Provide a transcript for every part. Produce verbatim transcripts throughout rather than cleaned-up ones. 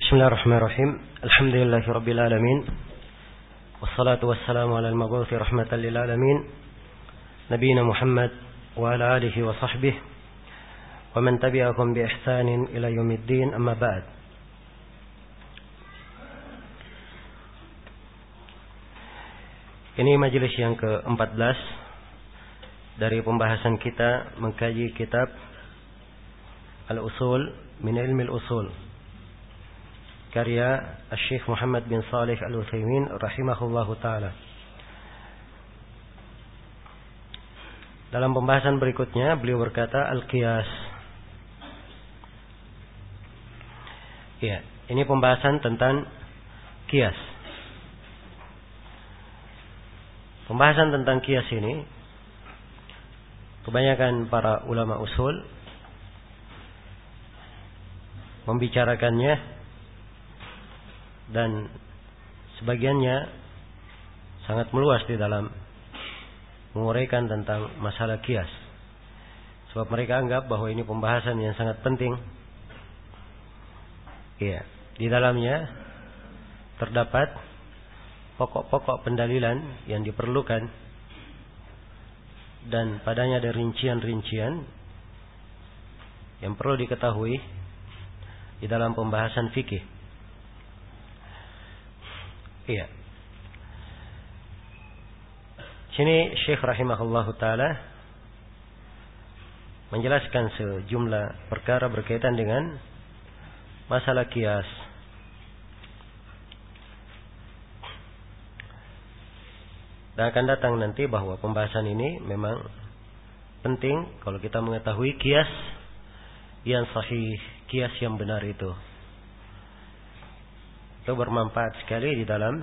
Bismillahirrahmanirrahim. Alhamdulillahirabbil alamin. Wassalatu wassalamu ala al-mabu'uthi rahmatan lil alamin. Nabiyina Muhammad wa ala alihi wa sahbihi wa man tabi'ahum bi ihsanin ila yaumiddin, amma ba'd. Ini majelis yang ke-empat belas dari pembahasan kita mengkaji kitab Al-Usul min Ilmi Al-Usul karya Syekh Muhammad bin Shalih Al-Utsaimin rahimahullahu taala. Dalam pembahasan berikutnya beliau berkata al-qiyas. Ya, ini pembahasan tentang qiyas. Pembahasan tentang qiyas ini kebanyakan para ulama usul membicarakannya, dan sebagiannya sangat meluas di dalam menguraikan tentang masalah qiyas. Sebab mereka anggap bahwa ini pembahasan yang sangat penting. Iya, di dalamnya terdapat pokok-pokok pendalilan yang diperlukan, dan padanya ada rincian-rincian yang perlu diketahui di dalam pembahasan fikih. Iya. Sini Syekh rahimahullahu taala menjelaskan sejumlah perkara berkaitan dengan masalah qiyas. Dan akan datang nanti bahwa pembahasan ini memang penting kalau kita mengetahui qiyas yang sahih, qiyas yang benar itu. Itu bermanfaat sekali di dalam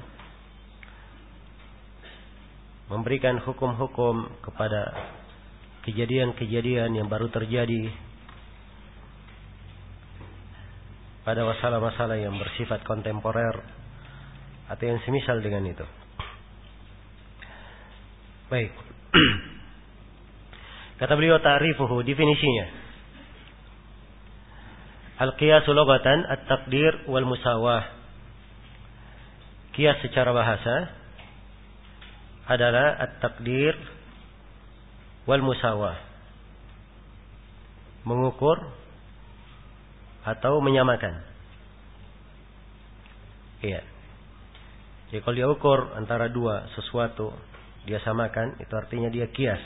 memberikan hukum-hukum kepada kejadian-kejadian yang baru terjadi pada masalah-masalah yang bersifat kontemporer atau yang semisal dengan itu. Baik. Kata beliau ta'rifuhu, definisinya. Al-qiyasu lughatan at-taqdir wal musawah. Qiyas secara bahasa adalah at-taqdir wal musawah, mengukur atau menyamakan. Iya. Jadi kalau dia ukur antara dua sesuatu, dia samakan, itu artinya dia qiyas.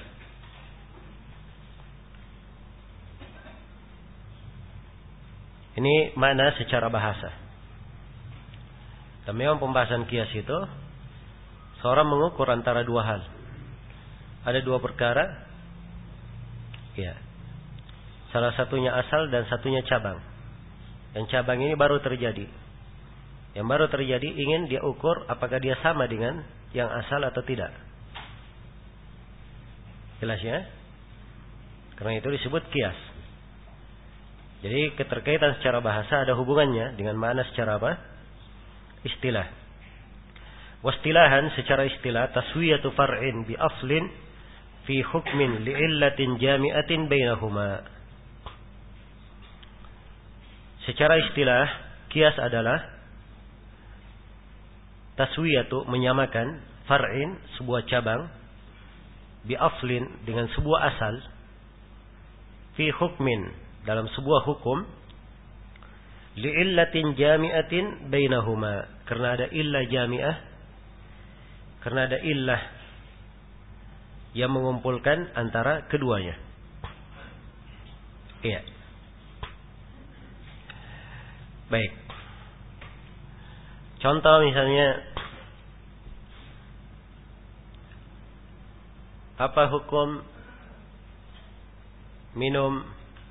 Ini makna secara bahasa. Dan memang pembahasan qiyas itu seorang mengukur antara dua hal. Ada dua perkara. Ya. Salah satunya asal dan satunya cabang. Yang cabang ini baru terjadi. Yang baru terjadi ingin dia ukur apakah dia sama dengan yang asal atau tidak. Jelas ya? Karena itu disebut qiyas. Jadi keterkaitan secara bahasa ada hubungannya dengan makna secara apa? Istilah. Wastilahan secara istilah taswiyatu far'in bi aslin fi hukmin li'illatin jami'atin bainahuma. Secara istilah qiyas adalah taswiyatu, menyamakan, far'in sebuah cabang, bi aslin dengan sebuah asal, fi hukmin dalam sebuah hukum, li'illatin jami'atin bainahuma, karena ada illah jami'ah, karena ada illah yang mengumpulkan antara keduanya. Iya. Baik. Contoh misalnya, apa hukum minum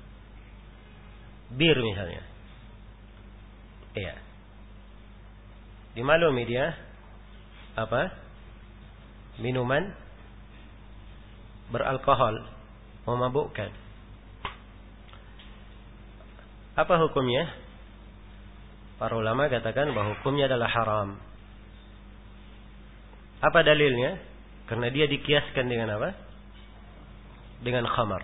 bir misalnya? Iya. Dimaklumi dia apa? Minuman beralkohol, memabukkan. Apa hukumnya? Para ulama katakan bahwa hukumnya adalah haram. Apa dalilnya? Karena dia dikiaskan dengan apa? Dengan khamar.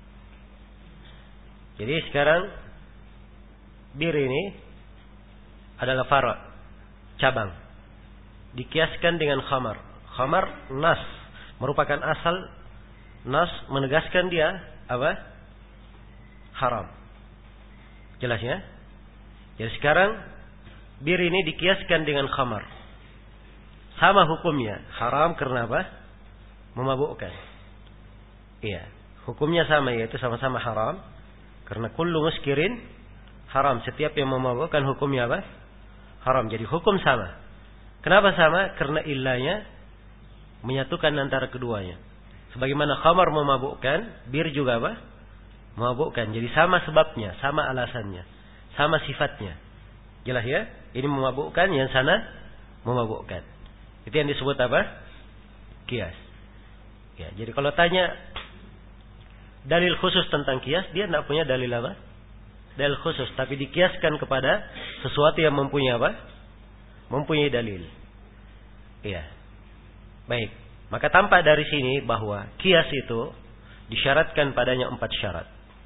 Jadi sekarang bir ini adalah fara', cabang. Dikiaskan dengan khamar. Khamar nas, merupakan asal. Nas menegaskan dia apa? Haram. Jelas ya? Jadi sekarang bir ini dikiaskan dengan khamar. Sama hukumnya, haram karena apa? Memabukkan. Iya, hukumnya sama, yaitu sama-sama haram karena kullu muskirin haram. Setiap yang memabukkan hukumnya apa? Haram. Jadi hukum sama. Kenapa sama? Karena illahnya menyatukan antara keduanya. Sebagaimana khamar memabukkan, bir juga apa? Memabukkan. Jadi sama sebabnya, sama alasannya, sama sifatnya. Jelas ya? Ini memabukkan, yang sana memabukkan. Itu yang disebut apa? Qiyas. Ya, jadi kalau tanya dalil khusus tentang qiyas, dia tidak punya dalil apa? Dalil khusus, tapi dikiaskan kepada sesuatu yang mempunyai apa? Mempunyai dalil. Iya. Baik. Maka tampak dari sini bahwa qiyas itu disyaratkan padanya empat syarat.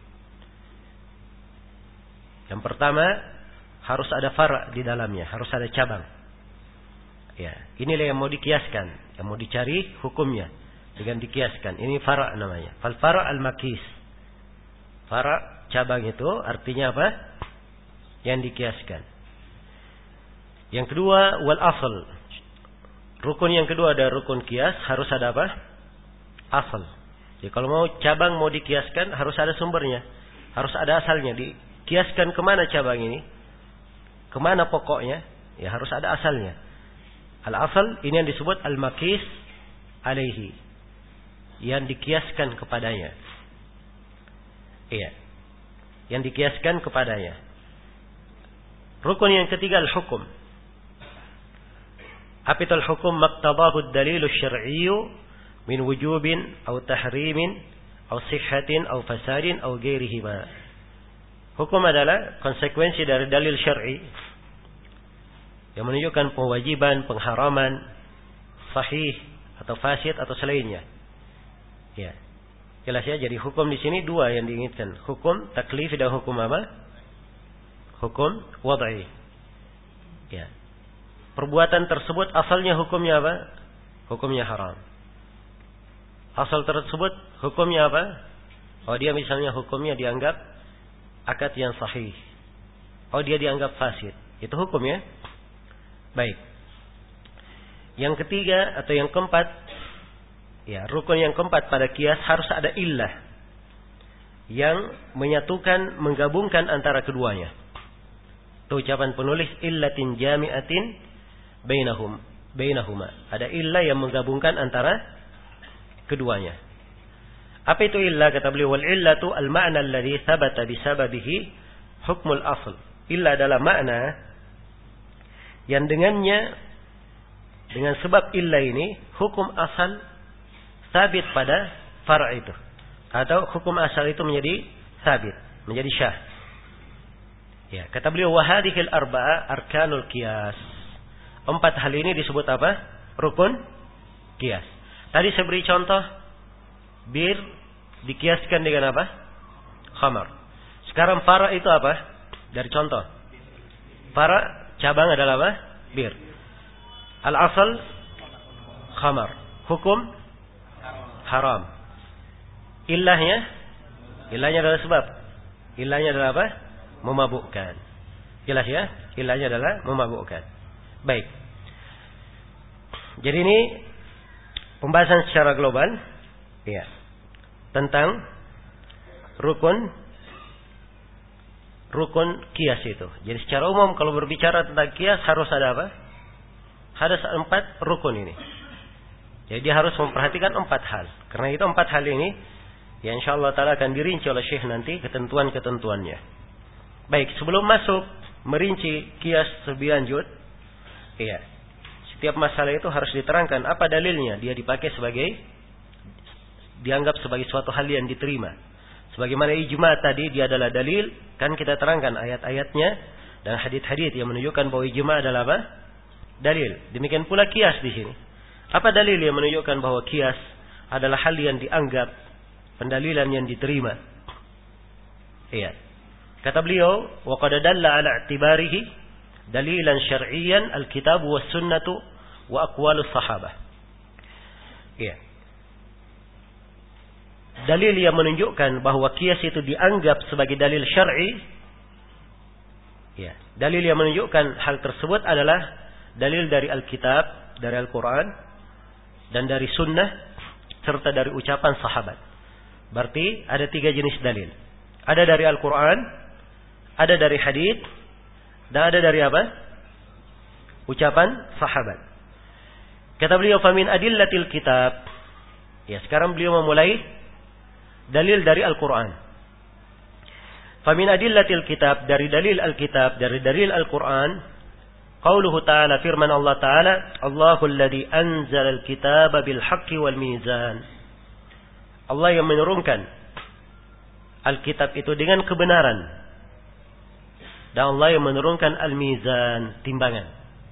Yang pertama, harus ada far' di dalamnya, harus ada cabang. Ya, inilah yang mau dikiaskan, yang mau dicari hukumnya dengan dikiaskan. Ini far' namanya. Fal far' al-makis. Far' cabang itu artinya apa? Yang dikiaskan. Yang kedua, wal asl. Rukun yang kedua ada rukun kias, harus ada apa? Asal. Jadi kalau mau cabang mau dikiaskan harus ada sumbernya, harus ada asalnya. Dikiaskan kemana cabang ini? Kemana pokoknya? Ya harus ada asalnya. Al-asal ini yang disebut al-makis alaihi, yang dikiaskan kepadanya. Iya, yang dikiaskan kepadanya. Rukun yang ketiga al-hukum. Apa itu al-hukum? Maqtadahu ad-dalilu asy-syar'iyyu min wujubin aw tahrimin aw sihhatin aw fasadin aw ghairihima. Hukum adalah konsekuensi dari dalil syar'i yang menunjukkan kewajiban, pengharaman, sahih atau fasid atau selainnya. Ya. Jelas ya, jadi hukum di sini dua yang diinginkan. Hukum taklif dan hukum apa? Hukum wad'i. Ya. Perbuatan tersebut asalnya hukumnya apa? Hukumnya haram. Asal tersebut hukumnya apa? Oh dia misalnya hukumnya dianggap akad yang sahih. Oh dia dianggap fasid. Itu hukumnya. Baik. Yang ketiga atau yang keempat, ya rukun yang keempat pada qiyas harus ada illah yang menyatukan, menggabungkan antara keduanya. Itu ucapan penulis illatin jami'atin bainahum bainahuma. Ada illah yang menggabungkan antara keduanya. Apa itu illah? Kata beliau, wal illatu al ma'na alladhi thabata bisababihi hukmul asl. Illah adalah makna yang dengannya, dengan sebab illah ini hukum asal sabit pada far' itu, atau hukum asal itu menjadi sabit, menjadi syah. Ya, kata beliau wa hadhil arba'a arkanul qiyas. Empat hal ini disebut apa? Rukun qiyas. Tadi saya beri contoh bir dikiaskan dengan apa? Khamar. Sekarang fara' itu apa? Dari contoh. Fara' cabang adalah apa? Bir. Al-asal khamar. Hukum haram. Illahnya? Illahnya adalah sebab. Illahnya adalah apa? Memabukkan. Jelas ya? Illahnya adalah memabukkan. Baik. Jadi ini pembahasan secara global, ya, tentang rukun rukun qiyas itu. Jadi secara umum kalau berbicara tentang qiyas harus ada apa? Harus empat rukun ini. Jadi dia harus memperhatikan empat hal. Karena itu empat hal ini, ya insyaallah taala akan dirinci oleh Syekh nanti ketentuan-ketentuannya. Baik, sebelum masuk merinci qiyas lebih lanjut, iya, setiap masalah itu harus diterangkan apa dalilnya dia dipakai sebagai, dianggap sebagai suatu hal yang diterima. Sebagaimana ijma tadi dia adalah dalil, kan kita terangkan ayat-ayatnya dan hadits-hadits yang menunjukkan bahwa ijma adalah apa? Dalil. Demikian pula qiyas di sini. Apa dalil yang menunjukkan bahwa qiyas adalah hal yang dianggap pendalilan yang diterima? Iya. Kata beliau, wa qad dalla ala i'tibarihi dalilan syar'iyyan al-kitab was sunnatu wa aqwalus sahabah. Iya. Dalil yang menunjukkan bahwa qiyas itu dianggap sebagai dalil syar'i. Ya, dalil yang menunjukkan hal tersebut adalah dalil dari Alkitab, dari Al-Quran, dan dari Sunnah, serta dari ucapan sahabat. Berarti ada tiga jenis dalil. Ada dari Al-Quran, ada dari hadits, dan ada dari apa? Ucapan sahabat. Kata beliau, famin adillatil kitab. Ya, sekarang beliau memulai dalil dari Al-Quran. Famin adillatil kitab, dari dalil Al-Kitab, dari dalil Al-Quran, qauluhu ta'ala, firman Allah Ta'ala, Allahul ladzi anzala al-kitaba bil haqqi wal mizan. Allah yang menurunkan Alkitab itu dengan kebenaran, dan Allah yang menurunkan al-mizan, timbangan.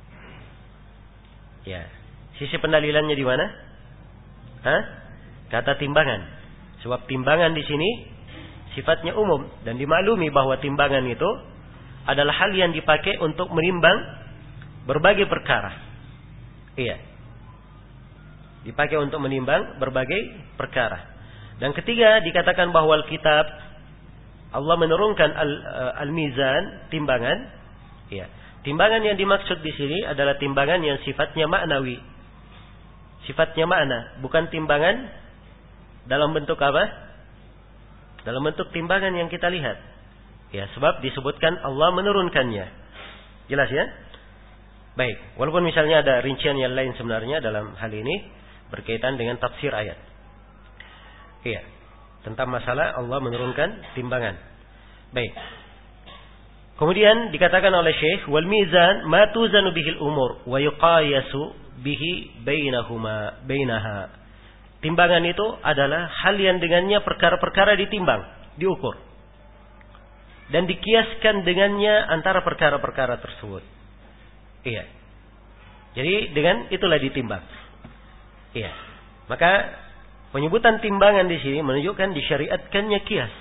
Ya, sisi pendalilannya di mana? Hah? Kata timbangan. Sebab timbangan di sini sifatnya umum dan dimaklumi bahwa timbangan itu adalah hal yang dipakai untuk menimbang berbagai perkara. Iya. Dipakai untuk menimbang berbagai perkara. Dan ketiga, dikatakan bahwa Alkitab, Allah menurunkan al-mizan, timbangan. Iya. Timbangan yang dimaksud di sini adalah timbangan yang sifatnya maknawi. Sifatnya makna, bukan timbangan dalam bentuk apa? Dalam bentuk timbangan yang kita lihat. Ya, sebab disebutkan Allah menurunkannya. Jelas ya? Baik, walaupun misalnya ada rincian yang lain sebenarnya dalam hal ini berkaitan dengan tafsir ayat. Iya, tentang masalah Allah menurunkan timbangan. Baik. Kemudian dikatakan oleh Syekh, wal mizan ma tuzanu bihil umur wa yuqayasu bihi bainahuma bainaha. Timbangan itu adalah hal yang dengannya perkara-perkara ditimbang, diukur. Dan dikiaskan dengannya antara perkara-perkara tersebut. Iya. Jadi dengan itulah ditimbang. Iya. Maka penyebutan timbangan di sini menunjukkan disyariatkannya kias.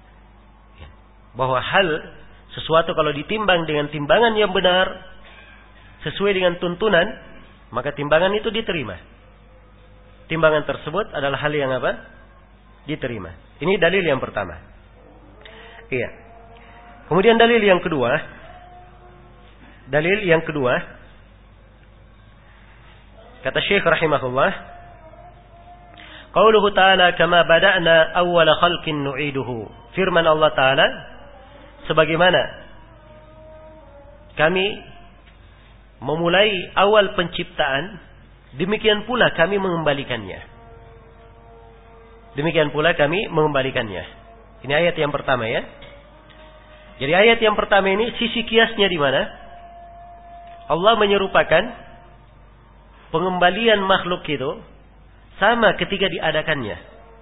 Bahwa hal sesuatu kalau ditimbang dengan timbangan yang benar, sesuai dengan tuntunan, maka timbangan itu diterima. Timbangan tersebut adalah hal yang apa? Diterima. Ini dalil yang pertama. Iya. Kemudian dalil yang kedua. Dalil yang kedua. Kata Syekh rahimahullah. Qauluhu ta'ala kama bada'na awwala khalqin nu'iduhu. Firman Allah Ta'ala, sebagaimana kami memulai awal penciptaan, demikian pula kami mengembalikannya. Demikian pula kami mengembalikannya. Ini ayat yang pertama ya. Jadi ayat yang pertama ini sisi kiasnya di mana? Allah menyerupakan pengembalian makhluk itu sama ketika diadakannya.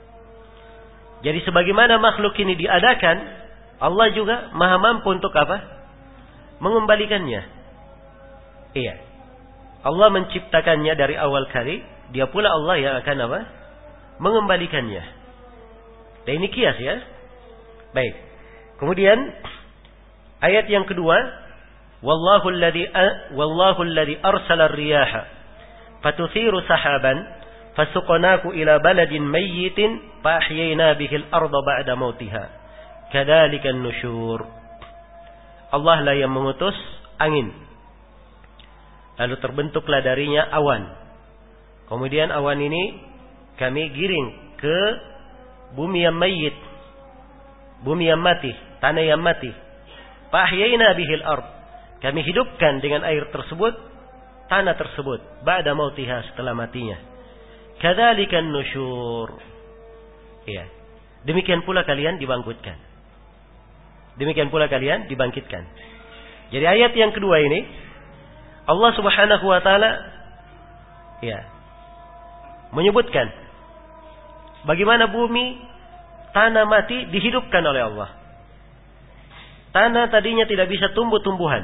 Jadi sebagaimana makhluk ini diadakan, Allah juga maha mampu untuk apa? Mengembalikannya. Iya. Allah menciptakannya dari awal kali, dia pula Allah yang akan apa? Mengembalikannya. Dan ini kias ya. Baik. Kemudian ayat yang kedua, wallahu alladhi wallahu alladhi arsala ar-riyaha fatuthiru sahaban fasuqnahu ila baladin mayyitin fa ahyayna bihi al-ardha ba'da mautiha. Kadzalika an-nusyur. Allah lah yang mengutus angin. Lalu terbentuklah darinya awan. Kemudian awan ini kami giring ke bumi yang mayit, bumi yang mati, tanah yang mati. Fahyayna bihil ard. Kami hidupkan dengan air tersebut tanah tersebut ba'da mautiha, setelah matinya. Kadzalikan nusyur. Ya. Demikian pula kalian dibangkitkan. Demikian pula kalian dibangkitkan. Jadi ayat yang kedua ini Allah Subhanahu wa taala ya menyebutkan bagaimana bumi tanah mati dihidupkan oleh Allah. Tanah tadinya tidak bisa tumbuh-tumbuhan.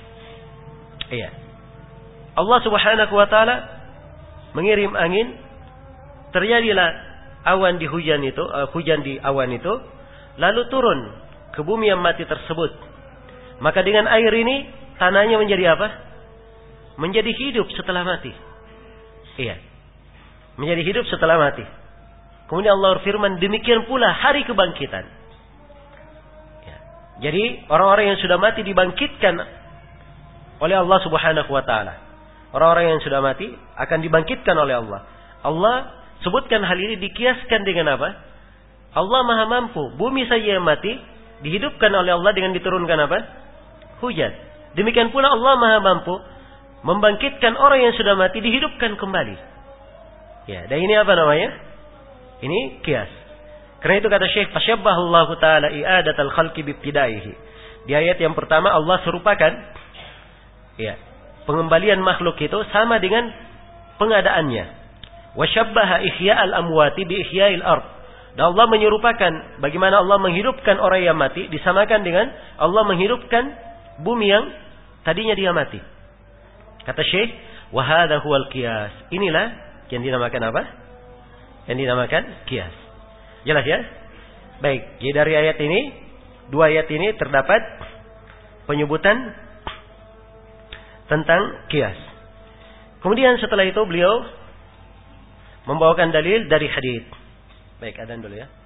Iya. Allah Subhanahu wa taala mengirim angin, terjadilah awan di hujan itu, uh, hujan di awan itu, lalu turun ke bumi yang mati tersebut. Maka dengan air ini tanahnya menjadi apa? Menjadi hidup setelah mati. Iya. Menjadi hidup setelah mati. Kemudian Allah berfirman, demikian pula hari kebangkitan. Ya. Jadi orang-orang yang sudah mati dibangkitkan oleh Allah Subhanahu wa taala. Orang-orang yang sudah mati akan dibangkitkan oleh Allah. Allah sebutkan hal ini dikiaskan dengan apa? Allah Maha mampu. Bumi saja yang mati dihidupkan oleh Allah dengan diturunkan apa? Hujan. Demikian pula Allah Maha mampu membangkitkan orang yang sudah mati dihidupkan kembali. Ya, dan ini apa namanya? Ini kias. Karena itu kata Syekh, fasyabbahallahu taala i'adatal khalqi bibtidaihi. Di ayat yang pertama Allah serupakan ya, pengembalian makhluk itu sama dengan pengadaannya. Wa syabbaha ihya'al amwati bi ihya'il ard. Dan Allah menyerupakan bagaimana Allah menghidupkan orang yang mati disamakan dengan Allah menghidupkan bumi yang tadinya dia mati. Kata Syekh, wa hadha huwal qiyas. Inilah yang dinamakan apa? Yang dinamakan qiyas. Jelas ya? Baik, jadi dari ayat ini, dua ayat ini terdapat penyebutan tentang qiyas. Kemudian setelah itu beliau membawakan dalil dari hadis. Baik, adzan dulu ya.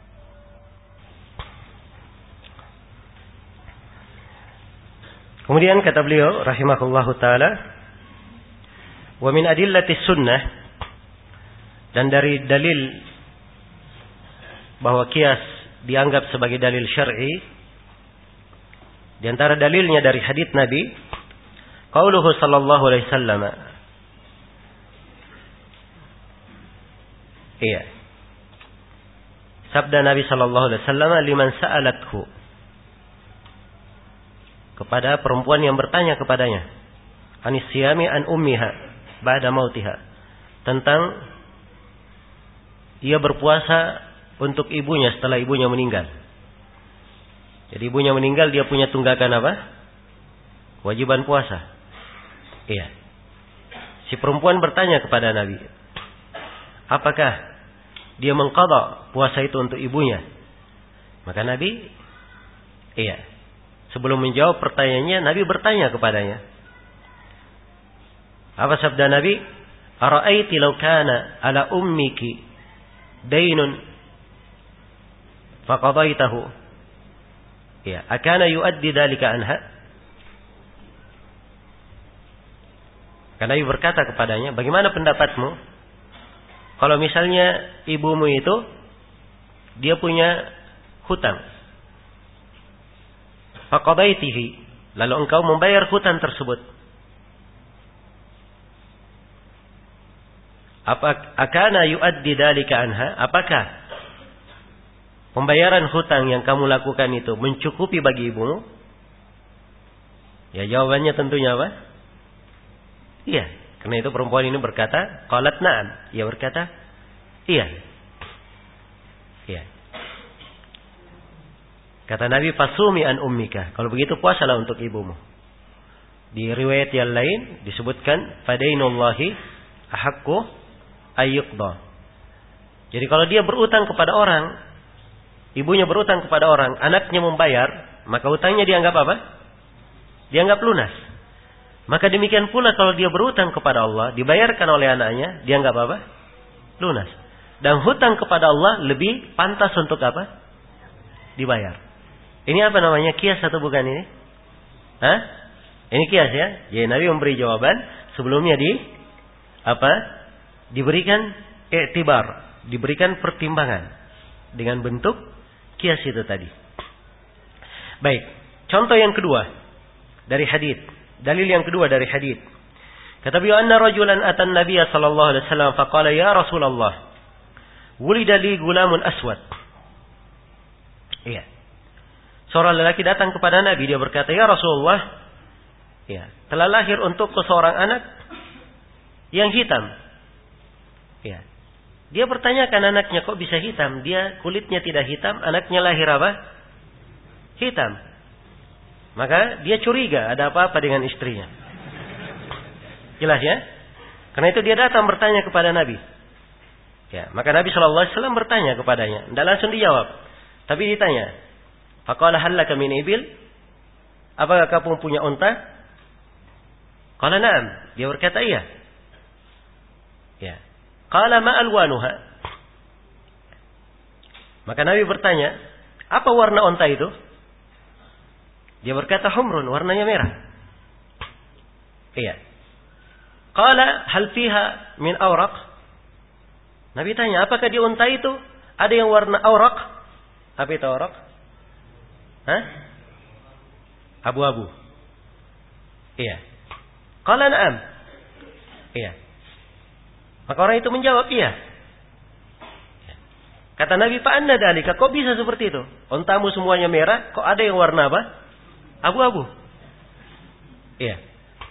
Kemudian kata beliau rahimahullahu taala, wa min adillatis sunnah, dan dari dalil bahwa qiyas dianggap sebagai dalil syar'i, di antara dalilnya dari hadis Nabi, qauluhu sallallahu alaihi wasallam. Iya. Sabda Nabi sallallahu alaihi wasallam, liman sa'alathu, kepada perempuan yang bertanya kepadanya, anis siyami an ummiha ba'da mautiha, tentang ia berpuasa untuk ibunya setelah ibunya meninggal. Jadi ibunya meninggal, dia punya tunggakan apa? Kewajiban puasa. Iya. Si perempuan bertanya kepada Nabi, apakah dia mengqadha puasa itu untuk ibunya? Maka Nabi, iya, sebelum menjawab pertanyaannya, Nabi bertanya kepadanya. Apa sabda Nabi? Ara'aiti law kana ala ummiki dainun faqadaitahu, ya, akana yuaddi dalika anha? Karena Nabi berkata kepadanya, bagaimana pendapatmu kalau misalnya ibumu itu dia punya hutang, faqadaitihi, lalu engkau membayar hutang tersebut, apa akana yuaddi dalika anha? Apakah pembayaran hutang yang kamu lakukan itu mencukupi bagi ibumu? Ya, jawabannya tentunya apa? Iya. Karena itu perempuan ini berkata, qalat na'am. Ia berkata, iya. Iya. Kata Nabi, fasumi an ummika. Kalau begitu puasalah untuk ibumu. Di riwayat yang lain disebutkan, fadainullahi ahaqqu ayyuqda. Jadi kalau dia berutang kepada orang, ibunya berutang kepada orang, anaknya membayar, maka utangnya dianggap apa? Dianggap lunas. Maka demikian pula kalau dia berutang kepada Allah, dibayarkan oleh anaknya, dianggap apa? Lunas. Dan hutang kepada Allah lebih pantas untuk apa? Dibayar. Ini apa namanya? Qiyas atau bukan ini? Hah? Ini qiyas ya? Jadi Nabi memberi jawaban, sebelumnya di apa? Diberikan i'tibar, diberikan pertimbangan dengan bentuk qiyas itu tadi. Baik, contoh yang kedua dari hadis. Dalil yang kedua dari hadis. Kata beliau, anna rajulan atan nabiyya sallallahu alaihi wasallam faqala ya Rasulullah, wulida li gulamun aswad. Iya. Seorang lelaki datang kepada Nabi, dia berkata, ya Rasulullah, ya, telah lahir untukku seorang anak yang hitam. Ya. Dia bertanyakan anaknya, kok bisa hitam? Dia kulitnya tidak hitam, anaknya lahir apa? Hitam. Maka dia curiga ada apa-apa dengan istrinya. Jelas ya? Karena itu dia datang bertanya kepada Nabi. Ya, maka Nabi shallallahu alaihi wasallam bertanya kepadanya. Tidak langsung dijawab, tapi ditanya. Faqala hal laka min ibil? Apakah kamu punya unta? Qala na'am. Dia berkata iya. Ya. Qala ma alwanuha. Maka Nabi bertanya, apa warna onta itu? Dia berkata humrun, warnanya merah. Iya. Qala hal fiha min awraq? Nabi tanya, apakah di unta itu ada yang warna awraq? Apa itu awraq? Hah? Abu-abu. Iya. Qala na'am. Iya. Maka orang itu menjawab, iya. Kata Nabi, fa anna dalika, kok bisa seperti itu? Ontamu semuanya merah, kok ada yang warna apa? Abu-abu. Iya.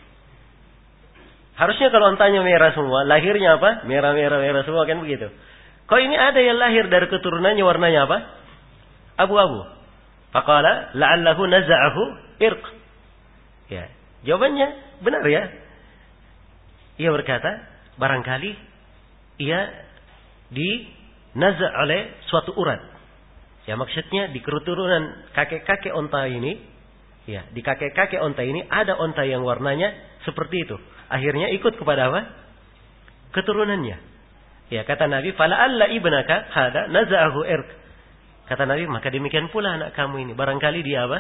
Harusnya kalau ontanya merah semua, lahirnya apa? Merah-merah-merah semua, kan begitu. Kok ini ada yang lahir dari keturunannya warnanya apa? Abu-abu. Faqala la'allahu naza'ahu irq. Ya. Jawabannya benar ya. Ia berkata, barangkali ia di naza' oleh suatu urat. Ya, maksudnya di keturunan kakek-kakek onta ini, ya, di kakek-kakek onta ini ada onta yang warnanya seperti itu. Akhirnya ikut kepada apa? Keturunannya. Ya, kata Nabi, fala alla ibnaka hada naza'ahu irq. Kata Nabi, maka demikian pula anak kamu ini, barangkali dia apa?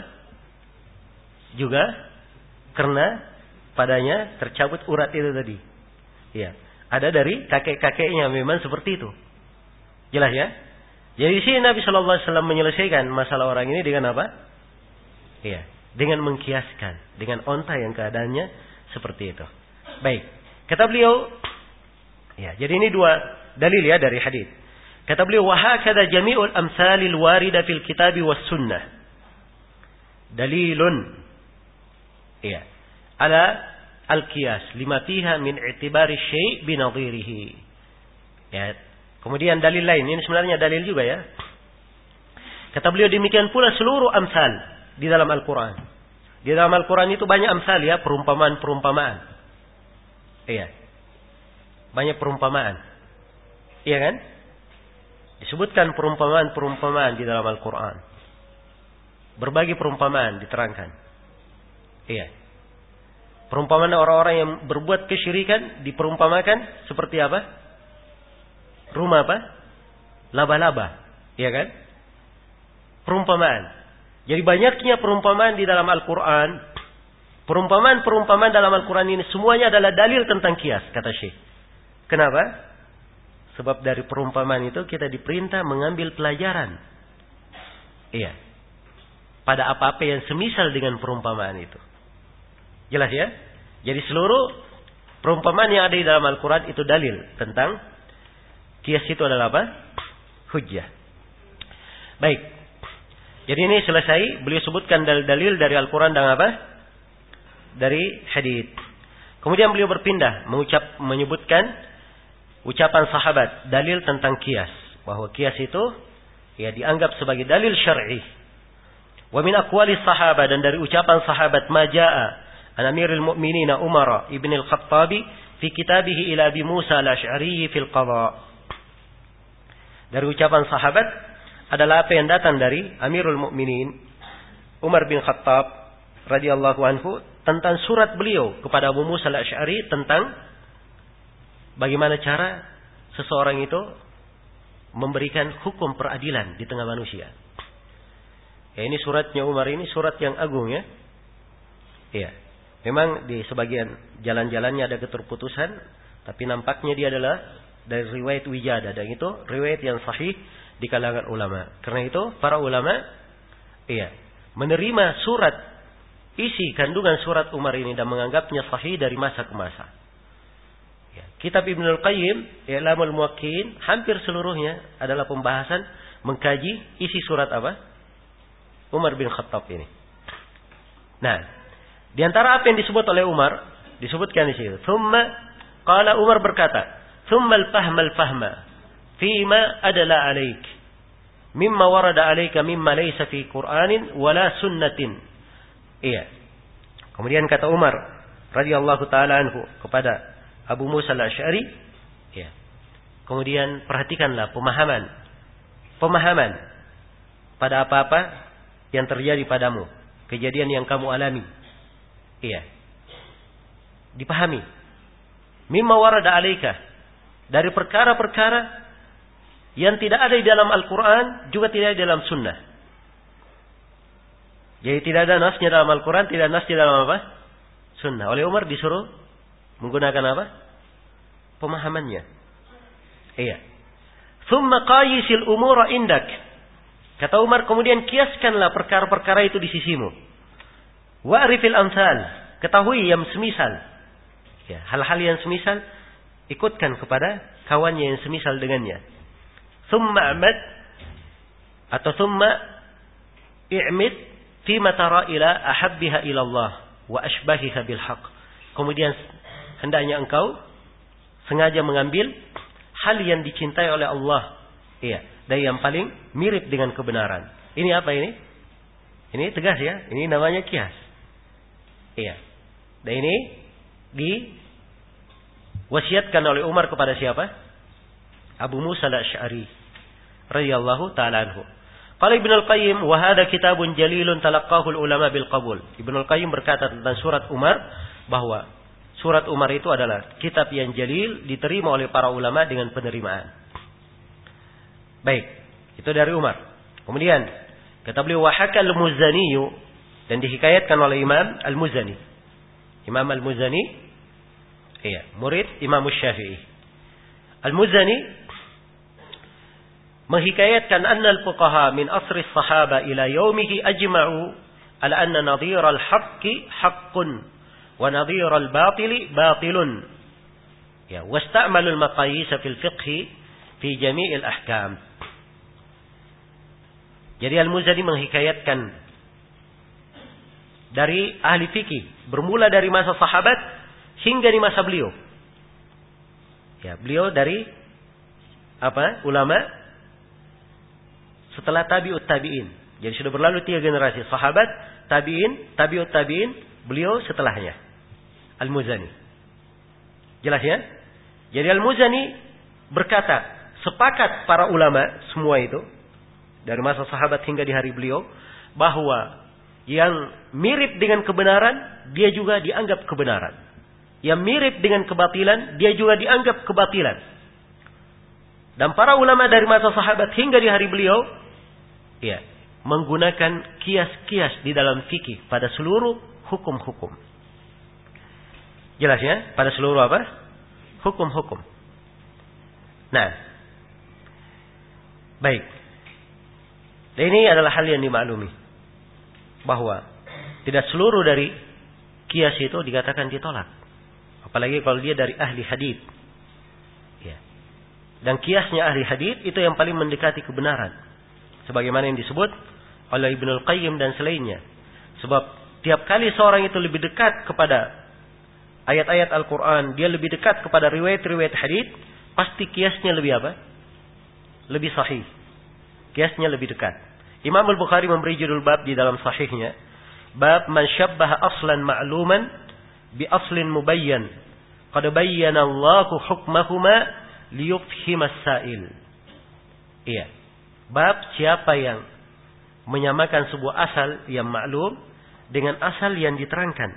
Juga karena padanya tercabut urat itu tadi. Ya, ada dari kakek-kakeknya memang seperti itu. Jelas ya? Jadi di sini Nabi Shallallahu Alaihi Wasallam menyelesaikan masalah orang ini dengan apa? Iya, dengan mengkiaskan, dengan onta yang keadaannya seperti itu. Baik, kata beliau, ya, jadi ini dua dalil ya dari hadis. Kata beliau, wahakada jami'ul amsalil warida fil kitabi was sunnah. Dalilun, iya, ala al-qiyas lima fiha min i'tibari syai' binadhirihi. Ya. Kemudian dalil lain, ini sebenarnya dalil juga ya. Kata beliau, demikian pula seluruh amsal di dalam Al-Quran. Di dalam Al-Quran itu banyak amsal ya, perumpamaan-perumpamaan. Iya. Banyak perumpamaan. Iya kan? Disebutkan perumpamaan-perumpamaan di dalam Al-Quran. Berbagai perumpamaan diterangkan. Iya. Perumpamaan orang-orang yang berbuat kesyirikan diperumpamakan seperti apa? Rumah apa? Laba-laba. Iya kan? Perumpamaan. Jadi banyaknya perumpamaan di dalam Al-Quran. Perumpamaan-perumpamaan dalam Al-Quran ini semuanya adalah dalil tentang kias, kata Syekh. Kenapa? Sebab dari perumpamaan itu kita diperintah mengambil pelajaran. Iya. Pada apa-apa yang semisal dengan perumpamaan itu. Jelas ya? Jadi seluruh perumpamaan yang ada di dalam Al-Quran itu dalil tentang kias itu adalah apa? Hujjah. Baik. Jadi ini selesai. Beliau sebutkan dalil-dalil dari Al-Quran dan apa? Dari hadits. Kemudian beliau berpindah. Mengucap, menyebutkan ucapan sahabat. Dalil tentang kias. Bahwa kias itu ya dianggap sebagai dalil syar'i. Wa min aqwali sahabat. Dan dari ucapan sahabat. Maja'a an amiril mu'minina Umar ibn al-Khattabi fi kitabihi ila Abi Musa al-Ash'ari fil qadha. Dari ucapan sahabat adalah apa yang datang dari Amirul Mukminin Umar bin Khattab radhiyallahu anhu tentang surat beliau kepada Abu Musa al-Ash'ari tentang bagaimana cara seseorang itu memberikan hukum peradilan di tengah manusia. Ya, ini suratnya Umar, ini surat yang agung ya. Iya. Memang di sebagian jalan-jalannya ada keterputusan, tapi nampaknya dia adalah dari riwayat Wijadah, dan itu riwayat yang sahih di kalangan ulama. Karena itu para ulama iya menerima surat, isi kandungan surat Umar ini dan menganggapnya sahih dari masa ke masa. Ya. Kitab Ibnul Qayyim I'lamul Muwaqqi'in hampir seluruhnya adalah pembahasan mengkaji isi surat apa? Umar bin Khattab ini. Nah, di antara apa yang disebut oleh Umar disebutkan di situ. Thumma qala, Umar berkata, ثم الفهم الفهم فيما أدل عليك مما ورد عليك مما ليس في قرآن ولا سنة. Iya. Kemudian kata Umar radhiyallahu taala anhu kepada Abu Musa al-Ash'ari, iya. Kemudian perhatikanlah pemahaman pemahaman pada apa-apa yang terjadi padamu, kejadian yang kamu alami. Iya. dipahami. Mimma warada alaika, dari perkara-perkara yang tidak ada di dalam Al-Quran, juga tidak ada di dalam Sunnah. Jadi tidak ada nasnya dalam Al-Quran, tidak ada nasnya dalam apa? Sunnah. Oleh Umar disuruh menggunakan apa? Pemahamannya. Iya. Thumma qayisil umura indak. Kata Umar, kemudian kiaskanlah perkara-perkara itu di sisimu. Wa'rifil amsal. Ketahui yang semisal. Ya, hal-hal yang semisal, ikutkan kepada kawannya yang semisal dengannya. Thumma amad, atau thumma i'mid fima tara ila ahabbiha ilallah wa ashbahiha bil haq. Kemudian hendaknya engkau sengaja mengambil hal yang dicintai oleh Allah. Iya, dari yang paling mirip dengan kebenaran. Ini apa ini? Ini tegas ya. Ini namanya qiyas. Iya. Dan ini diwasiatkan oleh Umar kepada siapa? Abu Musa al-Asy'ari radhiyallahu ta'ala anhu. Qala Ibnu Al-Qayyim, wa hadha kitabun jalilun talaqqahu al-ulama bil qabul. Ibnu Al-Qayyim berkata tentang surat Umar bahwa surat Umar itu adalah kitab yang jalil, diterima oleh para ulama dengan penerimaan. Baik, itu dari Umar. Kemudian kata beliau, wa haka al-Muzani, dan dihikayatkan oleh Imam Al-Muzani. Imam Al-Muzani, iya, murid Imam Syafi'i. Al-Muzani menghikayatkan anna al-fuqaha min asri as-sahaba ila yaumihi ajma'u ala anna nadhir al-haqqi haqqun wa nadhir al-batili batilun. Ya, wasta'malu al-maqayis fil fiqh fi jami' al-ahkam. Jadi Al-Muzani menghikayatkan dari ahli fikih, bermula dari masa sahabat hingga di masa beliau. Ya, beliau dari apa? Ulama setelah tabi'ut tabi'in. Jadi sudah berlalu tiga generasi, sahabat, tabi'in, tabi'ut tabi'in, beliau setelahnya. Al-Muzani. Jelas ya? Jadi Al-Muzani berkata, sepakat para ulama semua itu dari masa sahabat hingga di hari beliau, bahwa yang mirip dengan kebenaran, dia juga dianggap kebenaran. Yang mirip dengan kebatilan, dia juga dianggap kebatilan. Dan para ulama dari masa sahabat hingga di hari beliau, ya, menggunakan kias-kias di dalam fikih pada seluruh hukum-hukum. Jelas ya? Pada seluruh apa? Hukum-hukum. Nah, baik. Dan ini adalah hal yang dimaklumi, bahwa tidak seluruh dari kias itu dikatakan ditolak. Apalagi kalau dia dari ahli hadits. Ya. Dan kiasnya ahli hadits itu yang paling mendekati kebenaran. Sebagaimana yang disebut oleh Ibnu Al-Qayyim dan selainnya. Sebab tiap kali seorang itu lebih dekat kepada ayat-ayat Al-Quran, dia lebih dekat kepada riwayat-riwayat hadits, pasti kiasnya lebih apa? Lebih sahih. Kiasnya lebih dekat. Imam Al-Bukhari memberi judul bab di dalam sahihnya, bab man syabbaha aslan ma'luman bi aslin mubayyan qad bayyana Allahu hukmahuma liyufhimas sa'il. Iya. Bab siapa yang menyamakan sebuah asal yang maklum dengan asal yang diterangkan.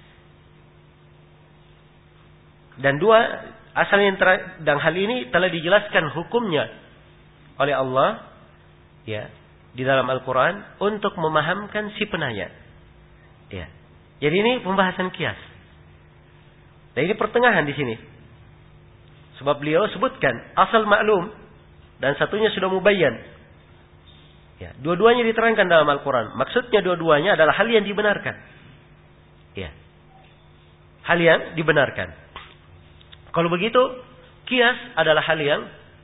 Dan dua asal yang ter- dan hal ini telah dijelaskan hukumnya oleh Allah, ya, di dalam Al-Quran untuk memahamkan si penanya. Ya. Jadi ini pembahasan kias. Dan ini pertengahan di sini. Sebab beliau sebutkan asal maklum dan satunya sudah mubayyan. Ya, dua-duanya diterangkan dalam Al-Quran. Maksudnya dua-duanya adalah hal yang dibenarkan. Ya. Hal yang dibenarkan. Kalau begitu, kias adalah hal yang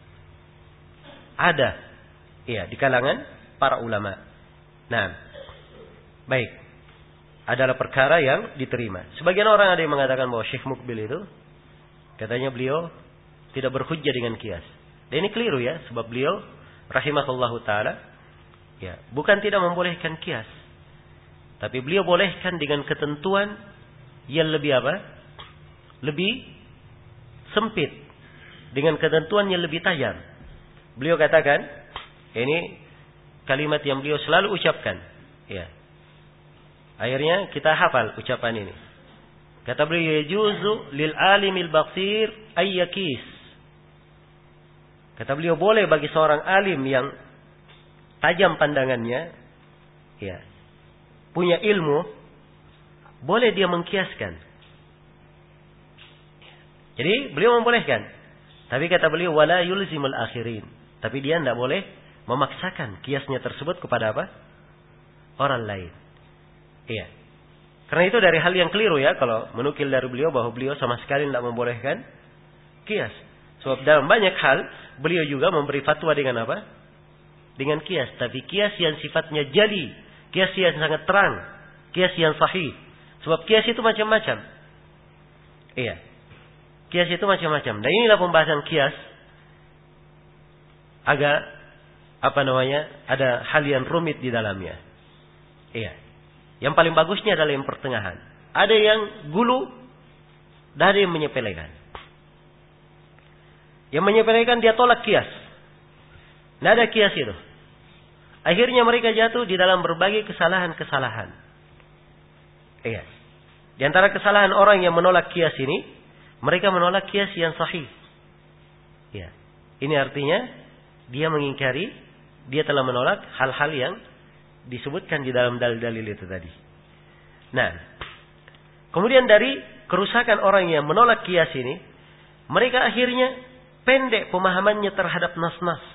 ada, ya, di kalangan para ulama. Nah, baik, adalah perkara yang diterima. Sebagian orang ada yang mengatakan bahwa Syekh Mukbil itu, katanya beliau tidak berhujjah dengan kias. Dan ini keliru ya, sebab beliau rahimahullahu taala, ya, bukan tidak membolehkan kias, tapi beliau bolehkan dengan ketentuan yang lebih apa? Lebih sempit, dengan ketentuan yang lebih tajam. Beliau katakan, ini kalimat yang beliau selalu ucapkan, ya. Akhirnya kita hafal ucapan ini. Kata beliau, yajuzu lil alimil basir ayyakis. Kata beliau, boleh bagi seorang alim yang tajam pandangannya, ya, punya ilmu, boleh dia mengkiaskan. Jadi beliau membolehkan. Tapi kata beliau, wala yulzimul akhirin. Tapi dia tidak boleh memaksakan kiasnya tersebut kepada apa? Orang lain. Iya. Karena itu dari hal yang keliru ya, kalau menukil dari beliau bahwa beliau sama sekali tidak membolehkan kias. Sebab dalam banyak hal beliau juga memberi fatwa dengan apa? Dengan kias. Tapi kias yang sifatnya jali, kias yang sangat terang, kias yang sahih. Sebab kias itu macam-macam. Iya. Kias itu macam-macam. Dan inilah pembahasan kias. Agak apa namanya? Ada hal yang rumit di dalamnya. Iya. Yang paling bagusnya adalah yang pertengahan. Ada yang gulu, dan ada yang menyepelekan. Yang menyepelekan dia tolak kias. Tidak ada kias itu. Akhirnya mereka jatuh di dalam berbagai kesalahan-kesalahan. Iya. Di antara kesalahan orang yang menolak kias ini, mereka menolak kias yang sahih. Iya. Ini artinya dia mengingkari, dia telah menolak hal-hal yang disebutkan di dalam dalil-dalil itu tadi. Nah, kemudian dari kerusakan orang yang menolak kias ini, mereka akhirnya pendek pemahamannya terhadap nas-nas.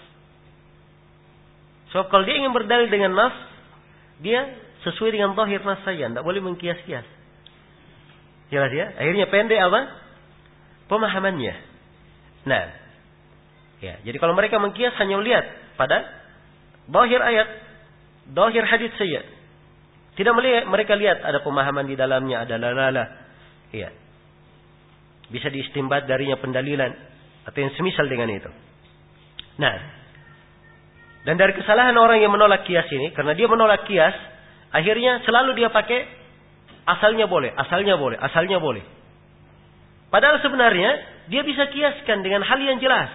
So, kalau dia ingin berdalil dengan nas, dia sesuai dengan zahir nas saja, tidak boleh mengkias-kias. Jelas ya? Akhirnya pendek apa? Pemahamannya. Nah, ya, jadi kalau mereka mengkias hanya melihat pada zahir ayat, zahir hadis saja. Tidak melihat, mereka lihat ada pemahaman di dalamnya, ada lalala. Iya. Bisa diistimbat darinya pendalilan atau yang semisal dengan itu. Nah, dan dari kesalahan orang yang menolak kias ini, karena dia menolak kias, akhirnya selalu dia pakai asalnya boleh, asalnya boleh, asalnya boleh. Padahal sebenarnya dia bisa kiaskan dengan hal yang jelas.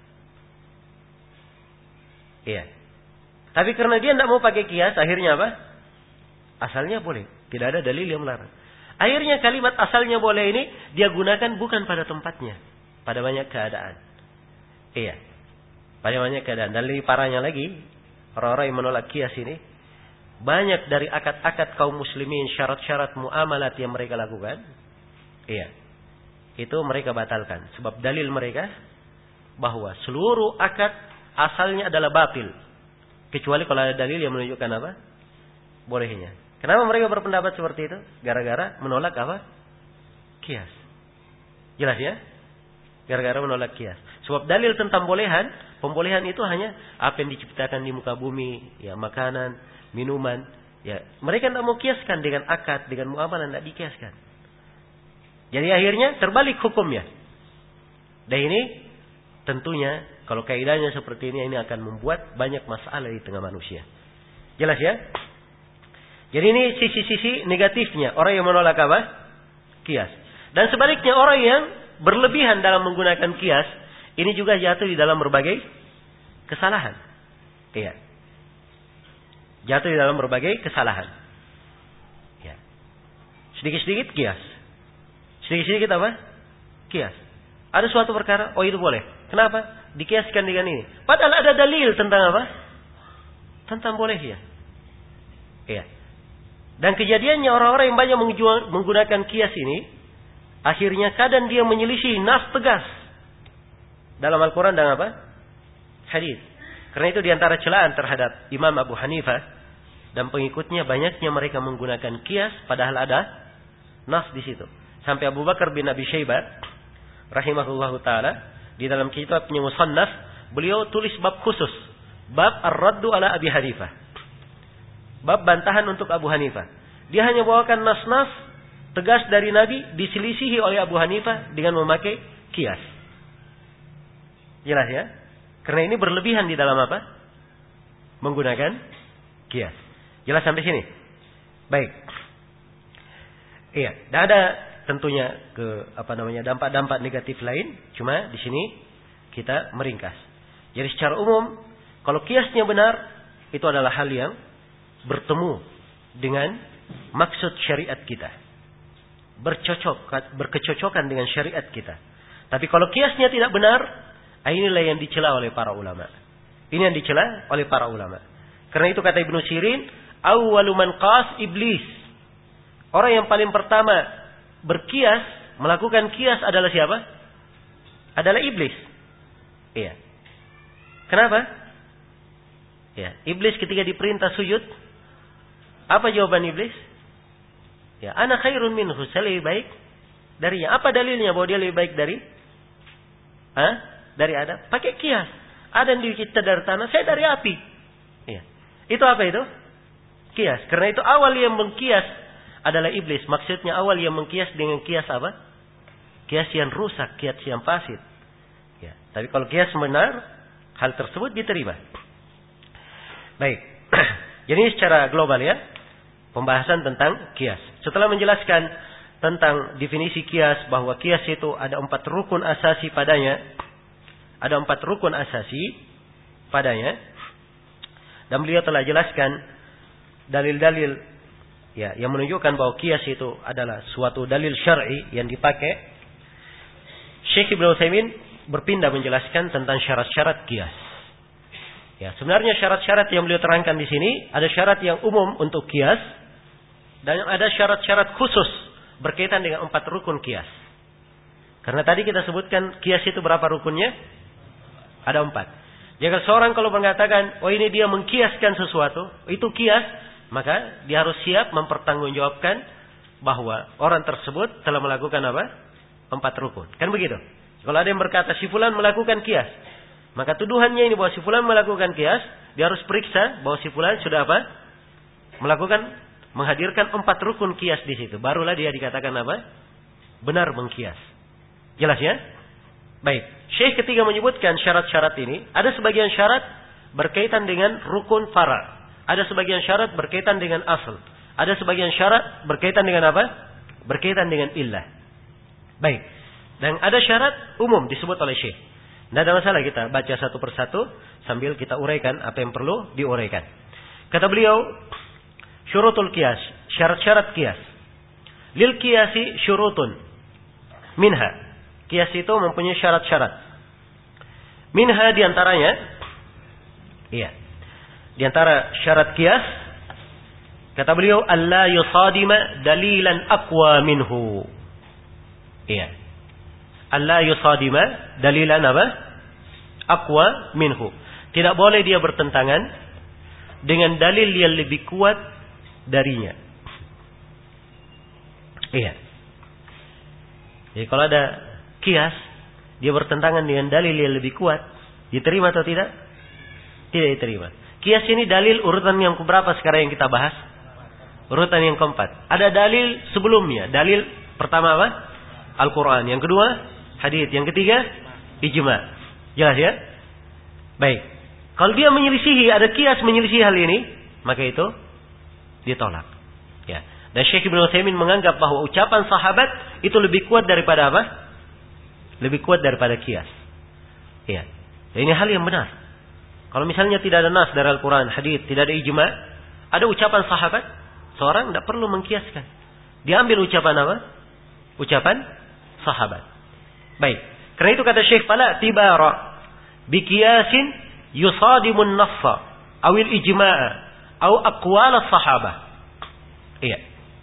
Iya. Tapi karena dia tidak mau pakai kias, akhirnya apa? Asalnya boleh. Tidak ada dalil yang melarang. Akhirnya kalimat asalnya boleh ini dia gunakan bukan pada tempatnya. Pada banyak keadaan. Iya. Pada banyak keadaan. Dan lebih parahnya lagi, orang-orang yang menolak kias ini, banyak dari akad-akad kaum muslimin, syarat-syarat muamalat yang mereka lakukan, iya, itu mereka batalkan. Sebab dalil mereka bahwa seluruh akad asalnya adalah batil. Kecuali kalau ada dalil yang menunjukkan apa? Bolehnya. Kenapa mereka berpendapat seperti itu? Gara-gara menolak apa? Kias. Jelas ya? Gara-gara menolak kias. Sebab dalil tentang bolehan, pembolehan itu hanya apa yang diciptakan di muka bumi, ya, makanan, minuman, ya. Mereka tidak mau kiaskan dengan akad, dengan muamalah, tidak dikiaskan. Jadi akhirnya terbalik hukumnya. Dan ini tentunya kalau kaidahnya seperti ini, ini akan membuat banyak masalah di tengah manusia. Jelas ya? Jadi ini sisi-sisi negatifnya orang yang menolak apa? Kias. Dan sebaliknya orang yang berlebihan dalam menggunakan kias, ini juga jatuh di dalam berbagai kesalahan. Iya. Jatuh di dalam berbagai kesalahan. Ya. Sedikit-sedikit kias. Sedikit-sedikit apa? Kias. Ada suatu perkara, oh itu boleh. Kenapa? Dikiaskan dengan ini. Padahal ada dalil tentang apa? Tentang bolehnya. Iya. Dan kejadiannya orang-orang yang banyak menggunakan kias ini, akhirnya kadang dia menyelisih nas tegas dalam Al-Quran dan apa? Hadis. Karena itu diantara celaan terhadap Imam Abu Hanifah dan pengikutnya, banyaknya mereka menggunakan kias padahal ada nas di situ. Sampai Abu Bakar bin Abi Syaibah rahimahullahu taala di dalam kitabnya Musannaf, beliau tulis bab khusus, bab Ar-Raddu ala Abi Hanifah. Bab bantahan untuk Abu Hanifah. Dia hanya bawakan nas-nas tegas dari Nabi, diselisihi oleh Abu Hanifah dengan memakai kias. Jelas ya? Karena ini berlebihan di dalam apa? Menggunakan kias. Jelas sampai sini? Baik. Iya, dan ada tentunya ke apa namanya dampak-dampak negatif lain, cuma di sini kita meringkas. Jadi secara umum, kalau kiasnya benar, itu adalah hal yang bertemu dengan maksud syariat kita. bercocok, berkecocokan dengan syariat kita. Tapi kalau kiasnya tidak benar, inilah yang dicela oleh para ulama. Ini yang dicela oleh para ulama. Karena itu kata Ibnu Sirin, awwalu man qas iblis. Orang yang paling pertama berkias, melakukan kias adalah siapa? Adalah iblis. Iya. Kenapa? Ya, iblis ketika diperintah sujud, apa jawaban iblis? Ya, ana khairun minhu, saya lebih baik darinya. Apa dalilnya bahwa dia lebih baik dari? Hah? Dari Adam? Pakai kias. Adam dicipta dari tanah, saya dari api. Ya. Itu apa itu? Kias. Karena itu awal yang mengkias adalah iblis. Maksudnya awal yang mengkias dengan kias apa? Kias yang rusak, kias yang fasid. Ya. Tapi kalau kias benar, hal tersebut diterima. Baik. Jadi secara global ya, pembahasan tentang kias. Setelah menjelaskan tentang definisi kias, bahwa kias itu ada empat rukun asasi padanya. Ada empat rukun asasi padanya. Dan beliau telah jelaskan dalil-dalil ya, yang menunjukkan bahwa kias itu adalah suatu dalil syar'i yang dipakai. Syekh Ibnu Utsaimin berpindah menjelaskan tentang syarat-syarat kias. Ya, sebenarnya syarat-syarat yang beliau terangkan di sini ada syarat yang umum untuk kias dan ada syarat-syarat khusus berkaitan dengan empat rukun kias. Karena tadi kita sebutkan kias itu berapa rukunnya? Ada empat. Jika seorang kalau mengatakan, oh ini dia mengkiaskan sesuatu, itu kias, maka dia harus siap mempertanggungjawabkan bahwa orang tersebut telah melakukan apa? Empat rukun. Kan begitu? Kalau ada yang berkata si fulan melakukan kias, maka tuduhannya ini bahwa si fulan melakukan kias, dia harus periksa bahwa si fulan sudah apa? Melakukan, menghadirkan empat rukun kias di situ. Barulah dia dikatakan apa? Benar mengkias. Jelas ya? Baik. Syekh ketika menyebutkan syarat-syarat ini, ada sebagian syarat berkaitan dengan rukun fara. Ada sebagian syarat berkaitan dengan asal. Ada sebagian syarat berkaitan dengan apa? Berkaitan dengan illah. Baik. Dan ada syarat umum disebut oleh Syekh. Tidak ada masalah kita baca satu persatu sambil kita uraikan apa yang perlu diuraikan. Kata beliau, syurutul qiyas, syarat-syarat qiyas. Lil qiyasi syurutun. Minha. Qiyas itu mempunyai syarat-syarat. Minha diantaranya, iya, diantara syarat qiyas, kata beliau, alla yusadima dalilan aqwa minhu. Iya. Alla yusadima dalilan apa? Aqwa minhu. Tidak boleh dia bertentangan dengan dalil yang lebih kuat darinya. Iya. Jadi kalau ada kias, dia bertentangan dengan dalil yang lebih kuat, diterima atau tidak? Tidak diterima. Kias ini dalil urutan yang keberapa sekarang yang kita bahas? Urutan yang keempat. Ada dalil sebelumnya. Dalil pertama apa? Al-Quran. Yang kedua, hadits. Yang ketiga, ijma. Jelas ya? Baik. Kalau dia menyelisihi, ada kias menyelisihi hal ini, maka itu ditolak. Ya. Dan Syekh Ibnu Utsaimin menganggap bahwa ucapan sahabat itu lebih kuat daripada apa? Lebih kuat daripada kias. Ya. Dan ini hal yang benar. Kalau misalnya tidak ada nas dari Al-Quran, hadits, tidak ada ijma, ada ucapan sahabat, seorang tidak perlu mengkiaskan. Diambil ucapan apa? Ucapan sahabat. Baik. Karena itu kata Syekh, fala tibara biqiyasin yusadimun nafsa awil ijma'a aw aqwal as-sahabah. Iya.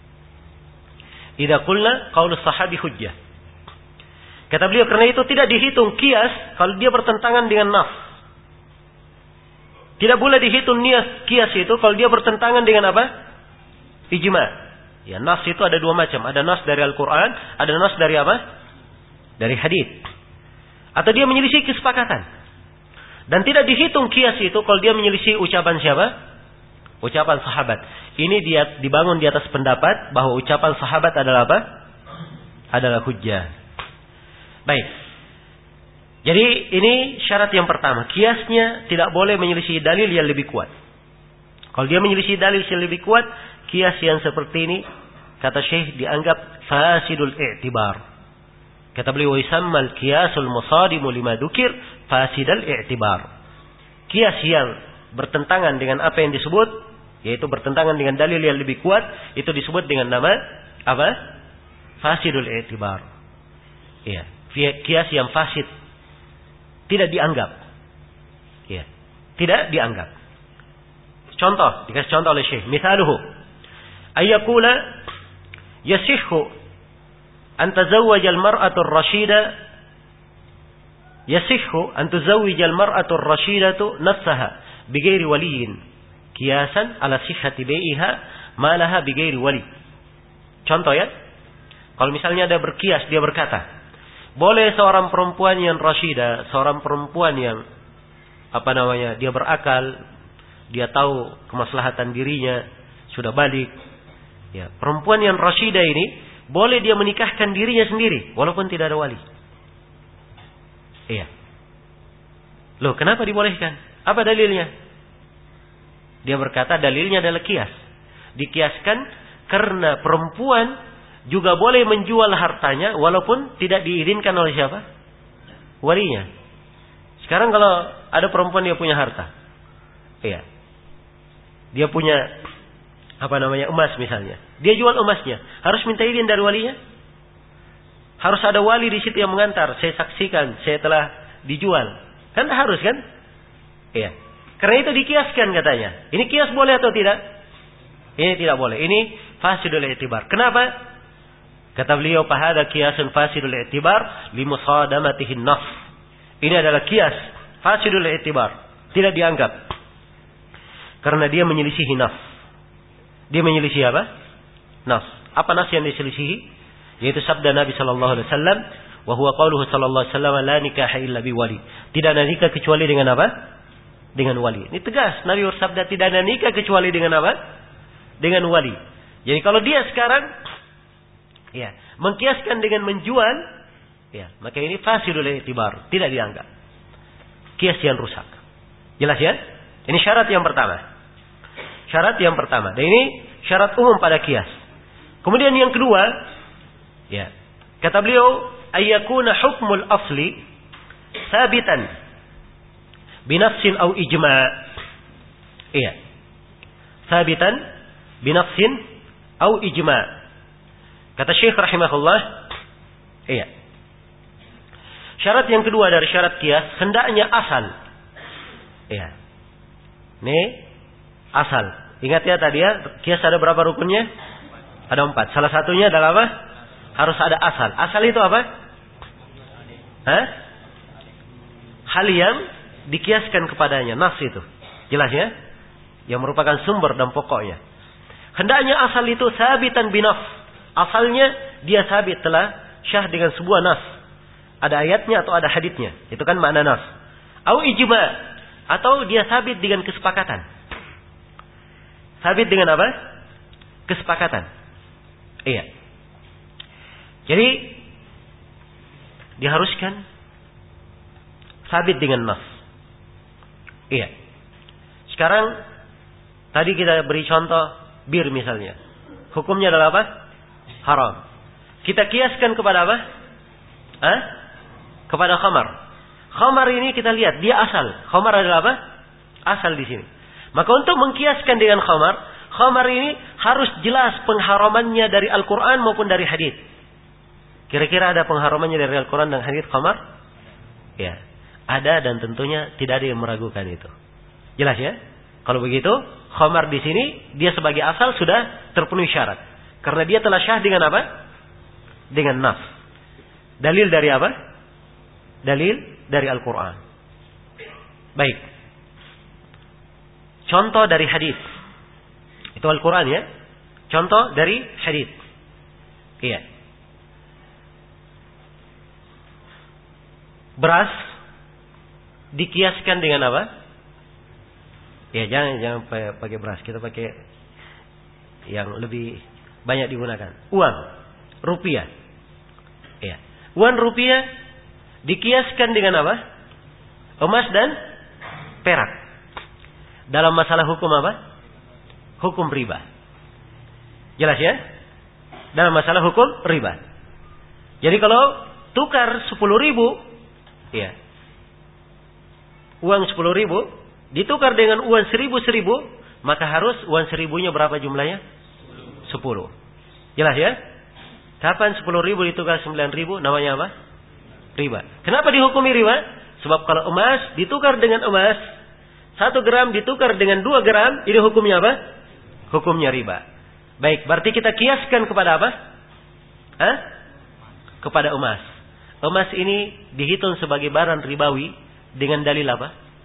Idza qulna qaul as-sahabi hujjah. Kata beliau, karena itu tidak dihitung kias kalau dia bertentangan dengan nas. Tidak boleh dihitung nias kias itu kalau dia bertentangan dengan apa? Ijma. Ya, nas itu ada dua macam. Ada nas dari Al-Quran, ada nas dari apa? Dari hadits. Atau dia menyelisih kesepakatan. Dan tidak dihitung kias itu kalau dia menyelisih ucapan siapa? Ucapan sahabat. Ini dia dibangun di atas pendapat bahwa ucapan sahabat adalah apa? Adalah hujjah. Baik. Jadi ini syarat yang pertama. Kiasnya tidak boleh menyelisih dalil yang lebih kuat. Kalau dia menyelisih dalil yang lebih kuat, kias yang seperti ini, kata Syekh, dianggap fasidul i'tibar. Kata beliau, isammal kiasul musadimu lima dukir fasidul i'tibar. Kias yang bertentangan dengan apa yang disebut, yaitu bertentangan dengan dalil yang lebih kuat, itu disebut dengan nama apa? fasidul i'tibar. Iya, kias yang fasid. Tidak dianggap. Iya, tidak dianggap. Contoh, dikasih contoh oleh Syekh. Misaluhu, ayyakula yasihhu an tazawwaj al-mar'atu ar-rashida yasihhu an tuzawwij al-mar'atu ar-rashidatu nafsaha bighairi waliyin qiyasan ala sihhati bai'iha ma laha bighairi wali. Contoh ya. Kalau misalnya ada berkias, dia berkata, boleh seorang perempuan yang rasyida, seorang perempuan yang apa namanya, dia berakal, dia tahu kemaslahatan dirinya, sudah balik. Ya, perempuan yang rasyida ini boleh dia menikahkan dirinya sendiri walaupun tidak ada wali. Iya. Loh, kenapa dibolehkan? Apa dalilnya? Dia berkata dalilnya adalah kias. Dikiaskan karena perempuan juga boleh menjual hartanya walaupun tidak diizinkan oleh siapa? Walinya. Sekarang kalau ada perempuan dia punya harta. Iya. Dia punya apa namanya? Emas misalnya. Dia jual emasnya. Harus minta izin dari walinya? Harus ada wali di situ yang mengantar. Saya saksikan, saya telah dijual. Kan harus kan? Iya. Karena itu dikiaskan katanya. Ini kias boleh atau tidak? Ini tidak boleh. Ini fasidul i'tibar. Kenapa? Kata beliau, "Fahada kiasun fasidul i'tibar li musadamatihi an-nafs." Ini adalah kias fasidul i'tibar, tidak dianggap. Karena dia menyelisihi nafs. Dia menyelisihi apa? Nafs. Apa nafs yang diselisihi? Yaitu sabda Nabi sallallahu alaihi wasallam, wa huwa qauluhu sallallahu alaihi wasallam, la nikaha illa bi wali. Tidak ada nikah kecuali dengan apa? Dengan wali. Ini tegas, Nabi bersabda tidak ada nikah kecuali dengan apa? Dengan wali. Jadi kalau dia sekarang ya, mengkiaskan dengan menjual, ya, maka ini fasidul i'tibar, tidak dianggap. Kias yang rusak. Jelas ya? Ini syarat yang pertama. Syarat yang pertama. Dan ini syarat umum pada kias. Kemudian yang kedua, ya, kata beliau, ayyakuna hukmul asli sabitan binafsin au ijma'. Iya. Sabitan binafsin au ijma'. Kata Syekh rahimahullah, iya. Syarat yang kedua dari syarat kias, hendaknya asal. Iya. Ini asal. Ingat ya tadi ya, kias ada berapa rukunnya? Ada empat. Salah satunya adalah apa? Harus ada asal. Asal itu apa? Hah? Hal yang dikiaskan kepadanya, nas itu. Jelas ya? Yang merupakan sumber dan pokoknya. Hendaknya asal itu sabitan binafs. Asalnya dia sabit telah syah dengan sebuah nas. Ada ayatnya atau ada haditsnya. Itu kan makna nas. Au ijma'. Atau dia sabit dengan kesepakatan. Sabit dengan apa? Kesepakatan. Iya. Jadi diharuskan sabit dengan nas. Iya. Sekarang tadi kita beri contoh bir misalnya. Hukumnya adalah apa? Haram. Kita kiaskan kepada apa? Hah? Kepada khamar. Khamar ini kita lihat dia asal. Khamar adalah apa? Asal di sini. Maka untuk mengkiaskan dengan khamar, khamar ini harus jelas pengharamannya dari Al-Quran maupun dari hadits. Kira-kira ada pengharamannya dari Al-Quran dan hadits khamar? Ya, ada dan tentunya tidak ada yang meragukan itu. Jelas ya? Kalau begitu, khamar di sini dia sebagai asal sudah terpenuhi syarat. Karena dia telah syah dengan apa? Dengan nas. Dalil dari apa? Dalil dari Al-Quran. Baik. Contoh dari hadis. Itu Al-Quran ya. Contoh dari hadis. Iya. Beras dikiaskan dengan apa? Ya jangan jangan pakai beras. Kita pakai yang lebih banyak digunakan. Uang rupiah. Ya. Uang rupiah dikiaskan dengan apa? Emas dan perak. Dalam masalah hukum apa? Hukum riba. Jelas ya? Dalam masalah hukum riba. Jadi kalau tukar sepuluh ribu, ya, uang sepuluh ribu ditukar dengan uang seribu seribu, maka harus uang seribunya berapa jumlahnya? Sepuluh. Jelas ya? Kapan sepuluh ribu ditukar sembilan ribu namanya apa? Riba. Kenapa dihukumi riba? Sebab kalau emas ditukar dengan emas, satu gram ditukar dengan dua gram, ini hukumnya apa? Hukumnya riba. Baik, berarti kita kiaskan kepada apa? Hah? Kepada emas. Emas ini dihitung sebagai barang ribawi dengan dalil apa?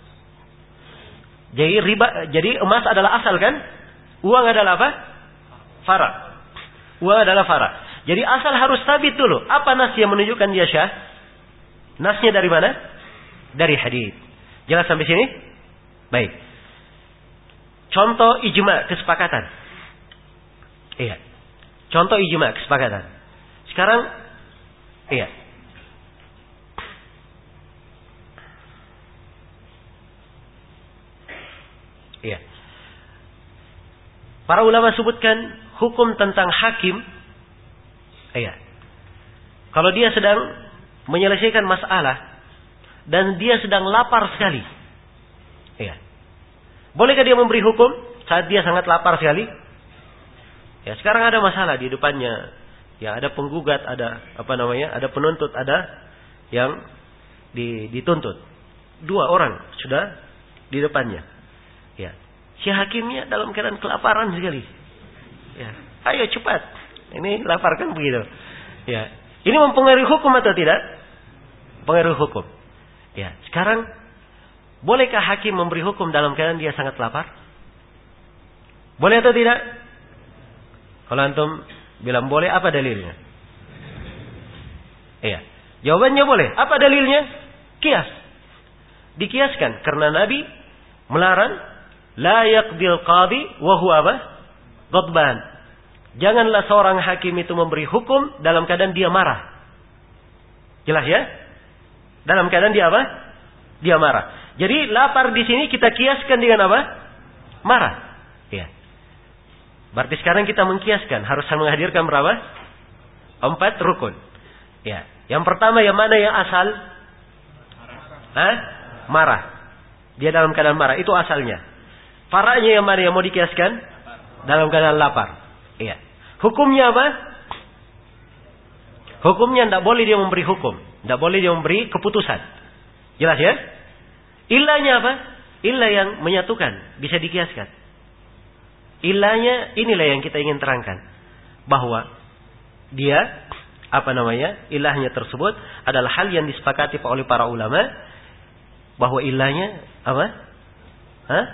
Jadi riba, jadi emas adalah asal kan? Uang adalah apa? Fara. Uang adalah fara. Jadi asal harus sabit dulu. Apa nas yang menunjukkan dia syah? Nasnya dari mana? Dari hadis. Jelas sampai sini? Baik. Contoh ijma, kesepakatan. Iya. Contoh ijma, kesepakatan. Sekarang, iya. Iya. Para ulama sebutkan hukum tentang hakim. Iya. Kalau dia sedang menyelesaikan masalah dan dia sedang lapar sekali. Iya. Bolehkah dia memberi hukum saat dia sangat lapar sekali? Ya, sekarang ada masalah di depannya. Ya, ada penggugat, ada apa namanya? Ada penuntut, ada yang dituntut. Dua orang sudah di depannya. Ya. Si hakimnya dalam keadaan kelaparan sekali. Ya. Ayo cepat. Ini lapar kan begitu. Ya. Ini mempengaruhi hukum atau tidak? Pengaruh hukum. Ya. Sekarang bolehkah hakim memberi hukum dalam keadaan dia sangat lapar? Boleh atau tidak? Kalau antum bilang boleh, apa dalilnya? Iya. Jawabannya boleh. Apa dalilnya? Kias. Dikiaskan karena Nabi melarang la yaqdil qadi wa huwa apa? Ghadban. Janganlah seorang hakim itu memberi hukum dalam keadaan dia marah. Jelas ya? Dalam keadaan dia apa? Dia marah. Jadi lapar di sini kita kiaskan dengan apa? Marah. Ya. Berarti sekarang kita mengkiaskan harus menghadirkan berapa? Empat rukun. Ya. Yang pertama yang mana yang asal? Hah? Marah. Dia dalam keadaan marah. Itu asalnya. Faranya yang mana yang mau dikiaskan? Dalam keadaan lapar. Iya. Hukumnya apa? Hukumnya tidak boleh dia memberi hukum. Tidak boleh dia memberi keputusan. Jelas ya? Ilahnya apa? Ilah yang menyatukan. Bisa dikiaskan. Ilahnya inilah yang kita ingin terangkan. Bahwa dia, apa namanya? Ilahnya tersebut adalah hal yang disepakati oleh para ulama. Bahwa ilahnya apa? Hah?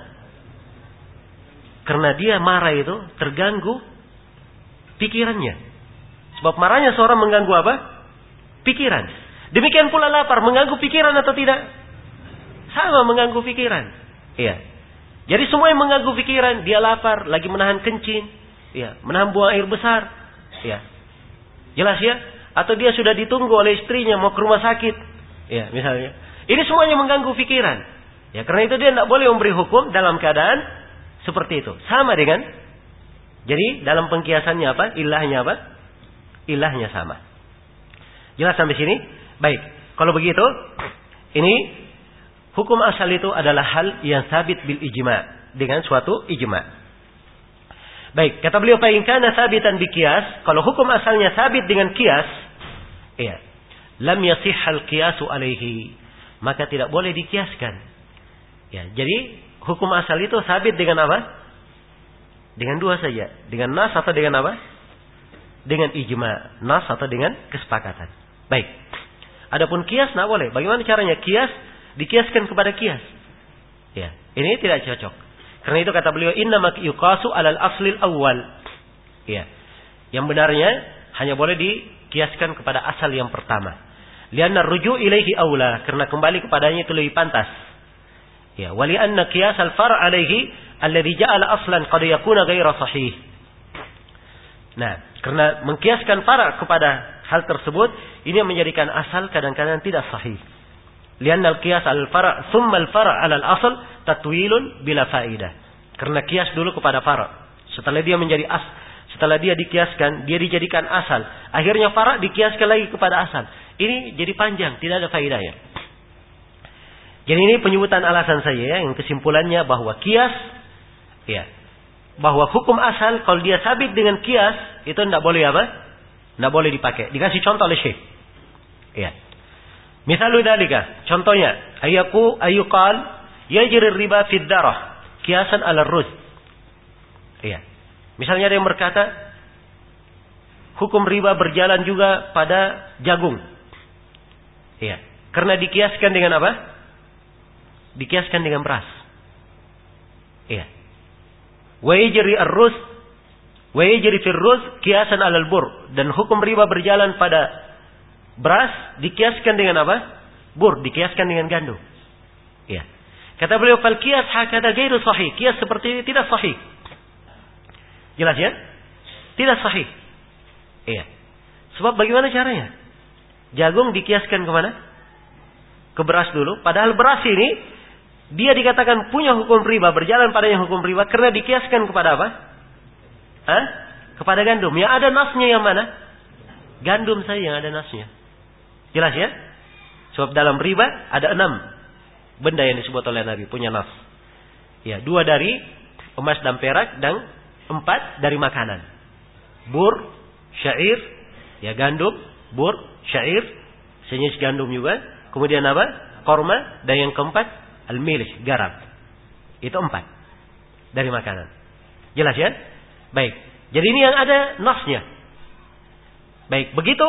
Karena dia marah itu terganggu pikirannya. Sebab marahnya seorang mengganggu apa? Pikiran. Demikian pula lapar mengganggu pikiran atau tidak? Sama mengganggu pikiran. Iya. Jadi semua yang mengganggu pikiran, dia lapar, lagi menahan kencing, iya, menahan buang air besar, iya. Jelas ya? Atau dia sudah ditunggu oleh istrinya mau ke rumah sakit, iya, misalnya. Ini semuanya mengganggu pikiran. Ya, karena itu dia tidak boleh memberi hukum dalam keadaan seperti itu. Sama dengan, jadi dalam pengkiasannya apa? Ilahnya apa? Ilahnya sama. Jelas sampai sini? Baik. Kalau begitu, ini hukum asal itu adalah hal yang sabit bil ijma, dengan suatu ijma. Baik, kata beliau fa in kana sabitan bi qiyas, kalau hukum asalnya sabit dengan qiyas, iya, lam yasihhal qiyasu alaihi, maka tidak boleh dikiaskan. Ya, jadi hukum asal itu sabit dengan apa? Dengan dua saja, dengan nas atau dengan apa? Dengan ijma, nas atau dengan kesepakatan. Baik. Adapun kias tidak boleh. Bagaimana caranya? Kias dikiaskan kepada kias. Ya, ini tidak cocok. Karena itu kata beliau innama yuqasu alal aslil awal. Ya. Yang benarnya hanya boleh dikiaskan kepada asal yang pertama. Lianna ruju' ilaihi aula, karena kembali kepadanya itu lebih pantas. Ya, wa lianna qiyas al-far' alaihi alladhi ja'ala aslan qad yakuna ghaira sahih. Nah, karena mengkiaskan far' kepada hal tersebut, ini yang menjadikan asal kadang-kadang tidak sahih. Lianna al-qiyas al-far' thumma al-far' ala al-asl tatwilun bila faidah. Karena kias dulu kepada far'. Setelah dia menjadi as, setelah dia dikiaskan, dia dijadikan asal. Akhirnya far' dikiaskan lagi kepada asal. Ini jadi panjang, tidak ada faedahnya. Jadi ini penyebutan alasan saya ya, yang kesimpulannya bahwa kias, ya, bahwa hukum asal kalau dia sabit dengan kias itu tidak boleh apa? Tidak boleh dipakai. Dikasih contoh oleh Syekh. Ya. Misalnya dalika, contohnya, ayaku ayuqal yajri riba fid darah kiasan ala ruz. Iya. Misalnya ada yang berkata hukum riba berjalan juga pada jagung. Iya. Karena dikiaskan dengan apa? Dikiaskan dengan beras. Iya. Wa yajri ar-ruz wa yajri fir ruz kiasan ala al-bur, dan hukum riba berjalan pada beras dikiaskan dengan apa? Bur, dikiaskan dengan gandum. Iya. Kata beliau, fal qiyas hakada ghairu sahih. Qiyas seperti ini tidak sahih. Jelas ya? Tidak sahih. Iya. Sebab bagaimana caranya? Jagung dikiaskan ke mana? Ke beras dulu. Padahal beras ini dia dikatakan punya hukum riba, berjalan padanya hukum riba karena dikiaskan kepada apa? Hah? Kepada gandum. Yang ada nasnya yang mana? Gandum saja yang ada nasnya. Jelas ya? Sebab dalam riba ada enam benda yang disebut oleh Nabi punya nas. Ya, dua dari emas dan perak, dan empat dari makanan. Bur, syair, ya gandum, bur, syair, sejenis gandum juga. Kemudian apa? Korma, dan yang keempat al-milh, garam. Itu empat dari makanan. Jelas ya? Baik. Jadi ini yang ada nasnya. Baik, begitu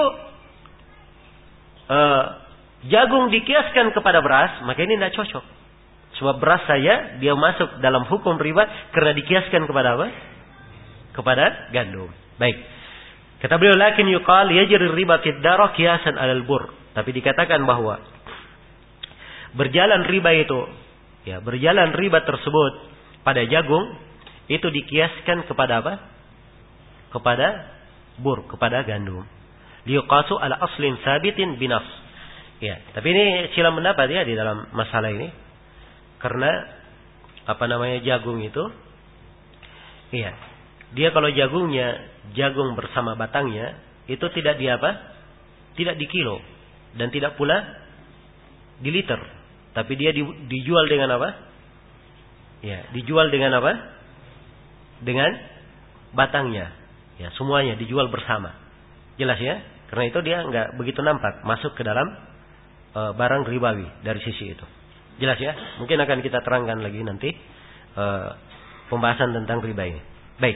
uh, jagung dikiaskan kepada beras, maka ini tidak cocok. Sebab beras saya dia masuk dalam hukum riba karena dikiaskan kepada apa? Kepada gandum. Baik. Kata beliau, lakin yuqal yajri riba fid darah qiyasan alal bur. Tapi dikatakan bahwa berjalan riba itu, ya, berjalan riba tersebut pada jagung itu dikiaskan kepada apa? Kepada bur, kepada gandum. Liqasu ala aslin sabitin binas. Ya, tapi ini silang pendapat ya di dalam masalah ini. Karena apa namanya jagung itu? Iya. Dia kalau jagungnya jagung bersama batangnya itu tidak di apa? Tidak di kilo dan tidak pula di liter. Tapi dia di, dijual dengan apa? Ya, dijual dengan apa? Dengan batangnya. Ya, semuanya dijual bersama. Jelas ya? Karena itu dia enggak begitu nampak masuk ke dalam uh, barang ribawi dari sisi itu. Jelas ya? Mungkin akan kita terangkan lagi nanti uh, pembahasan tentang riba ini. Baik.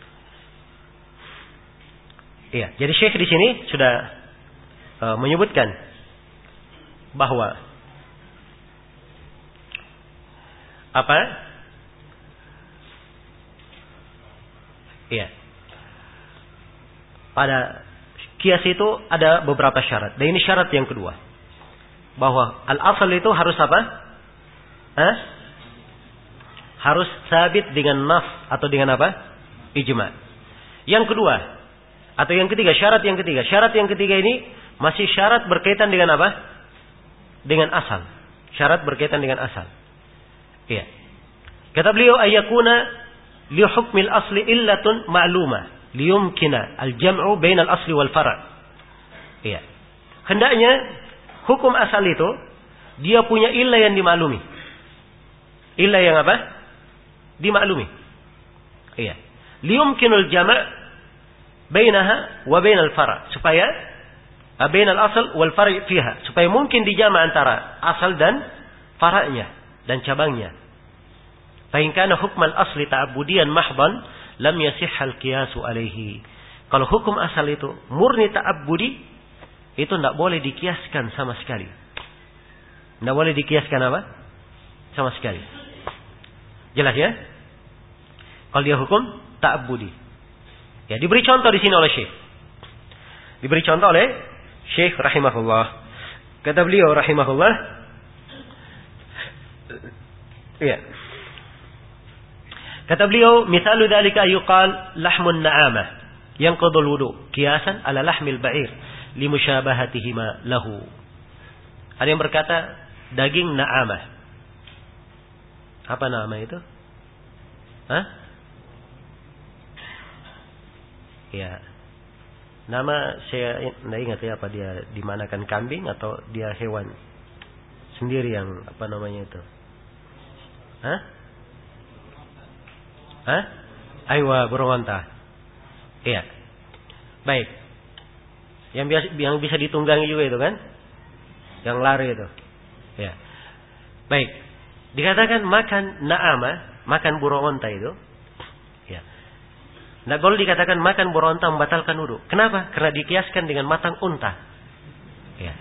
Iya, jadi Syekh di sini sudah uh, menyebutkan bahwa apa? Iya. Pada kias itu ada beberapa syarat. Dan ini syarat yang kedua. Bahwa al-asal itu harus apa? Hah? Harus sabit dengan nas atau dengan apa? Ijma. Yang kedua, atau yang ketiga, syarat yang ketiga. Syarat yang ketiga ini masih syarat berkaitan dengan apa? Dengan asal. Syarat berkaitan dengan asal. Iya. Kata beliau, ayyakuna li hukmil asli illatun ma'lumah liyumkina al-jam'u bainal asli wal fara'. Iya. Hendaknya hukum asal itu dia punya illah yang dimaklumi. Illah yang apa? Dimaklumi. Iya. Liyumkinul jama' bainaha wa bainal fara', supaya bainal asal wal fara' fiha, supaya mungkin dijama' antara asal dan fara'nya dan cabangnya. Fa in kana hukmal asli ta'abbudiyan mahdan lam yasihhal qiyasu alaihi. Kalau hukum asal itu murni ta'abbudi, itu tidak boleh dikiaskan sama sekali. Tidak boleh dikiaskan apa? Sama sekali. Jelas ya? Kalau dia hukum ta'abbudi. Ya, diberi contoh di sini oleh Syekh. Diberi contoh oleh Syekh rahimahullah. Kata beliau rahimahullah. Iya. Kata beliau, misalu dzalika yuqal lahmun na'amah yanqudul wudu qiyasan ala lahmil ba'ir limusyabahatihima lahu. Ada yang berkata daging na'amah. Apa nama itu? Hah? Ya. Nama saya tidak ingat ya, apa dia dimanakan, kambing atau dia hewan sendiri yang apa namanya itu? Hah? Hah? Aywa, burung onta. Iya. Baik. Yang biasa, yang bisa ditunggangi juga itu kan? Yang lari itu. Ya. Baik. Dikatakan makan na'ama, makan burung onta itu. Ya. Nah, boleh dikatakan makan burung onta membatalkan wudu. Kenapa? Karena dikiaskan dengan makan unta. Ya.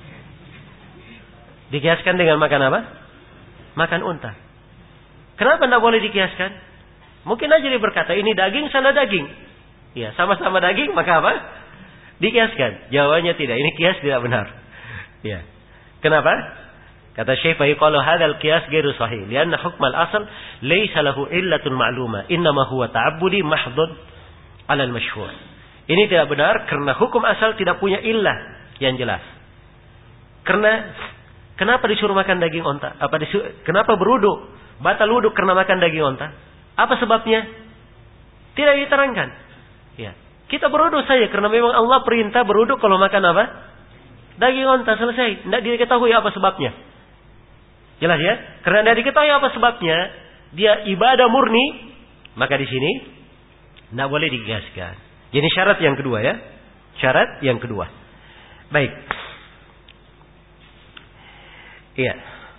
Dikiaskan dengan makan apa? Makan unta. Kenapa tidak boleh dikiaskan? Mungkin aja dia berkata, ini daging, sana daging. Ya, sama-sama daging, maka apa? Dikiaskan. Jawabannya tidak. Ini kias tidak benar. Ya. Kenapa? Kata Syekh, "Faqalu hadzal qiyas ghairu sahih, lianna hukm al-asl laysa lahu illatun ma'lumah, innama huwa ta'abbudi mahdhun 'ala al-masyhur." Ini tidak benar karena hukum asal tidak punya illah yang jelas. Karena kenapa disuruh makan daging onta? Apa disuruh, kenapa berwudu? Batal wudu karena makan daging onta? Apa sebabnya? Tidak diterangkan. Ya. Kita berwudu saja karena memang Allah perintah berwudu kalau makan apa? Daging onta, selesai. Tidak diketahui apa sebabnya. Jelas ya? Karena tidak diketahui apa sebabnya, dia ibadah murni, maka di sini tidak boleh dikiaskan. Jadi syarat yang kedua ya. Syarat yang kedua. Baik. Iya.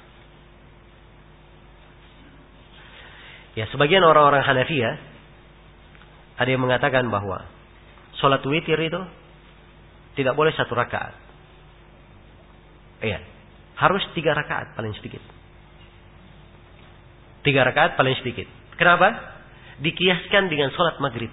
Ya, sebagian orang-orang Hanafiyah ada yang mengatakan bahwa sholat witir itu tidak boleh satu rakaat. Iya. Harus tiga rakaat paling sedikit. Tiga rakaat paling sedikit. Kenapa? Dikiaskan dengan sholat maghrib.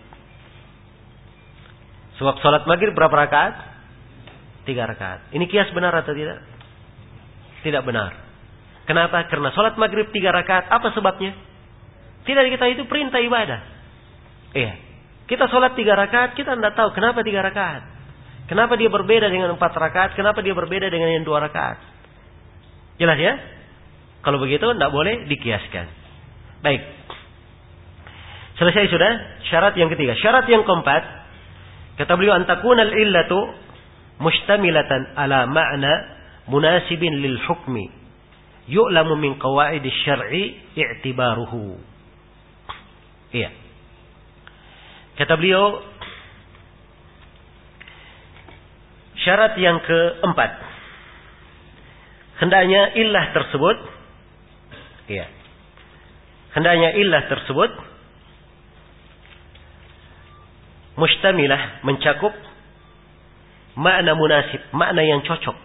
Sebab sholat maghrib berapa rakaat? Tiga rakaat. Ini kias benar atau tidak? Tidak benar. Kenapa? Karena sholat maghrib tiga rakaat. Apa sebabnya? Tidak kita itu perintah ibadah. Iya. Kita sholat tiga rakaat, kita tidak tahu kenapa tiga rakaat. Kenapa dia berbeda dengan empat rakaat? Kenapa dia berbeda dengan yang dua rakaat? Jelas ya? Kalau begitu tidak boleh dikiaskan. Baik. Selesai sudah syarat yang ketiga. Syarat yang keempat, kata beliau, antakuna al-illatu mustamilatan ala ma'na munasibin lil hukmi yu'lamu min qawaid asy-syar'i i'tibaruhu. Iya. Kata beliau, syarat yang keempat, hendaknya illah tersebut, iya, hendaknya illah tersebut mustamilah, mencakup makna munasib, makna yang cocok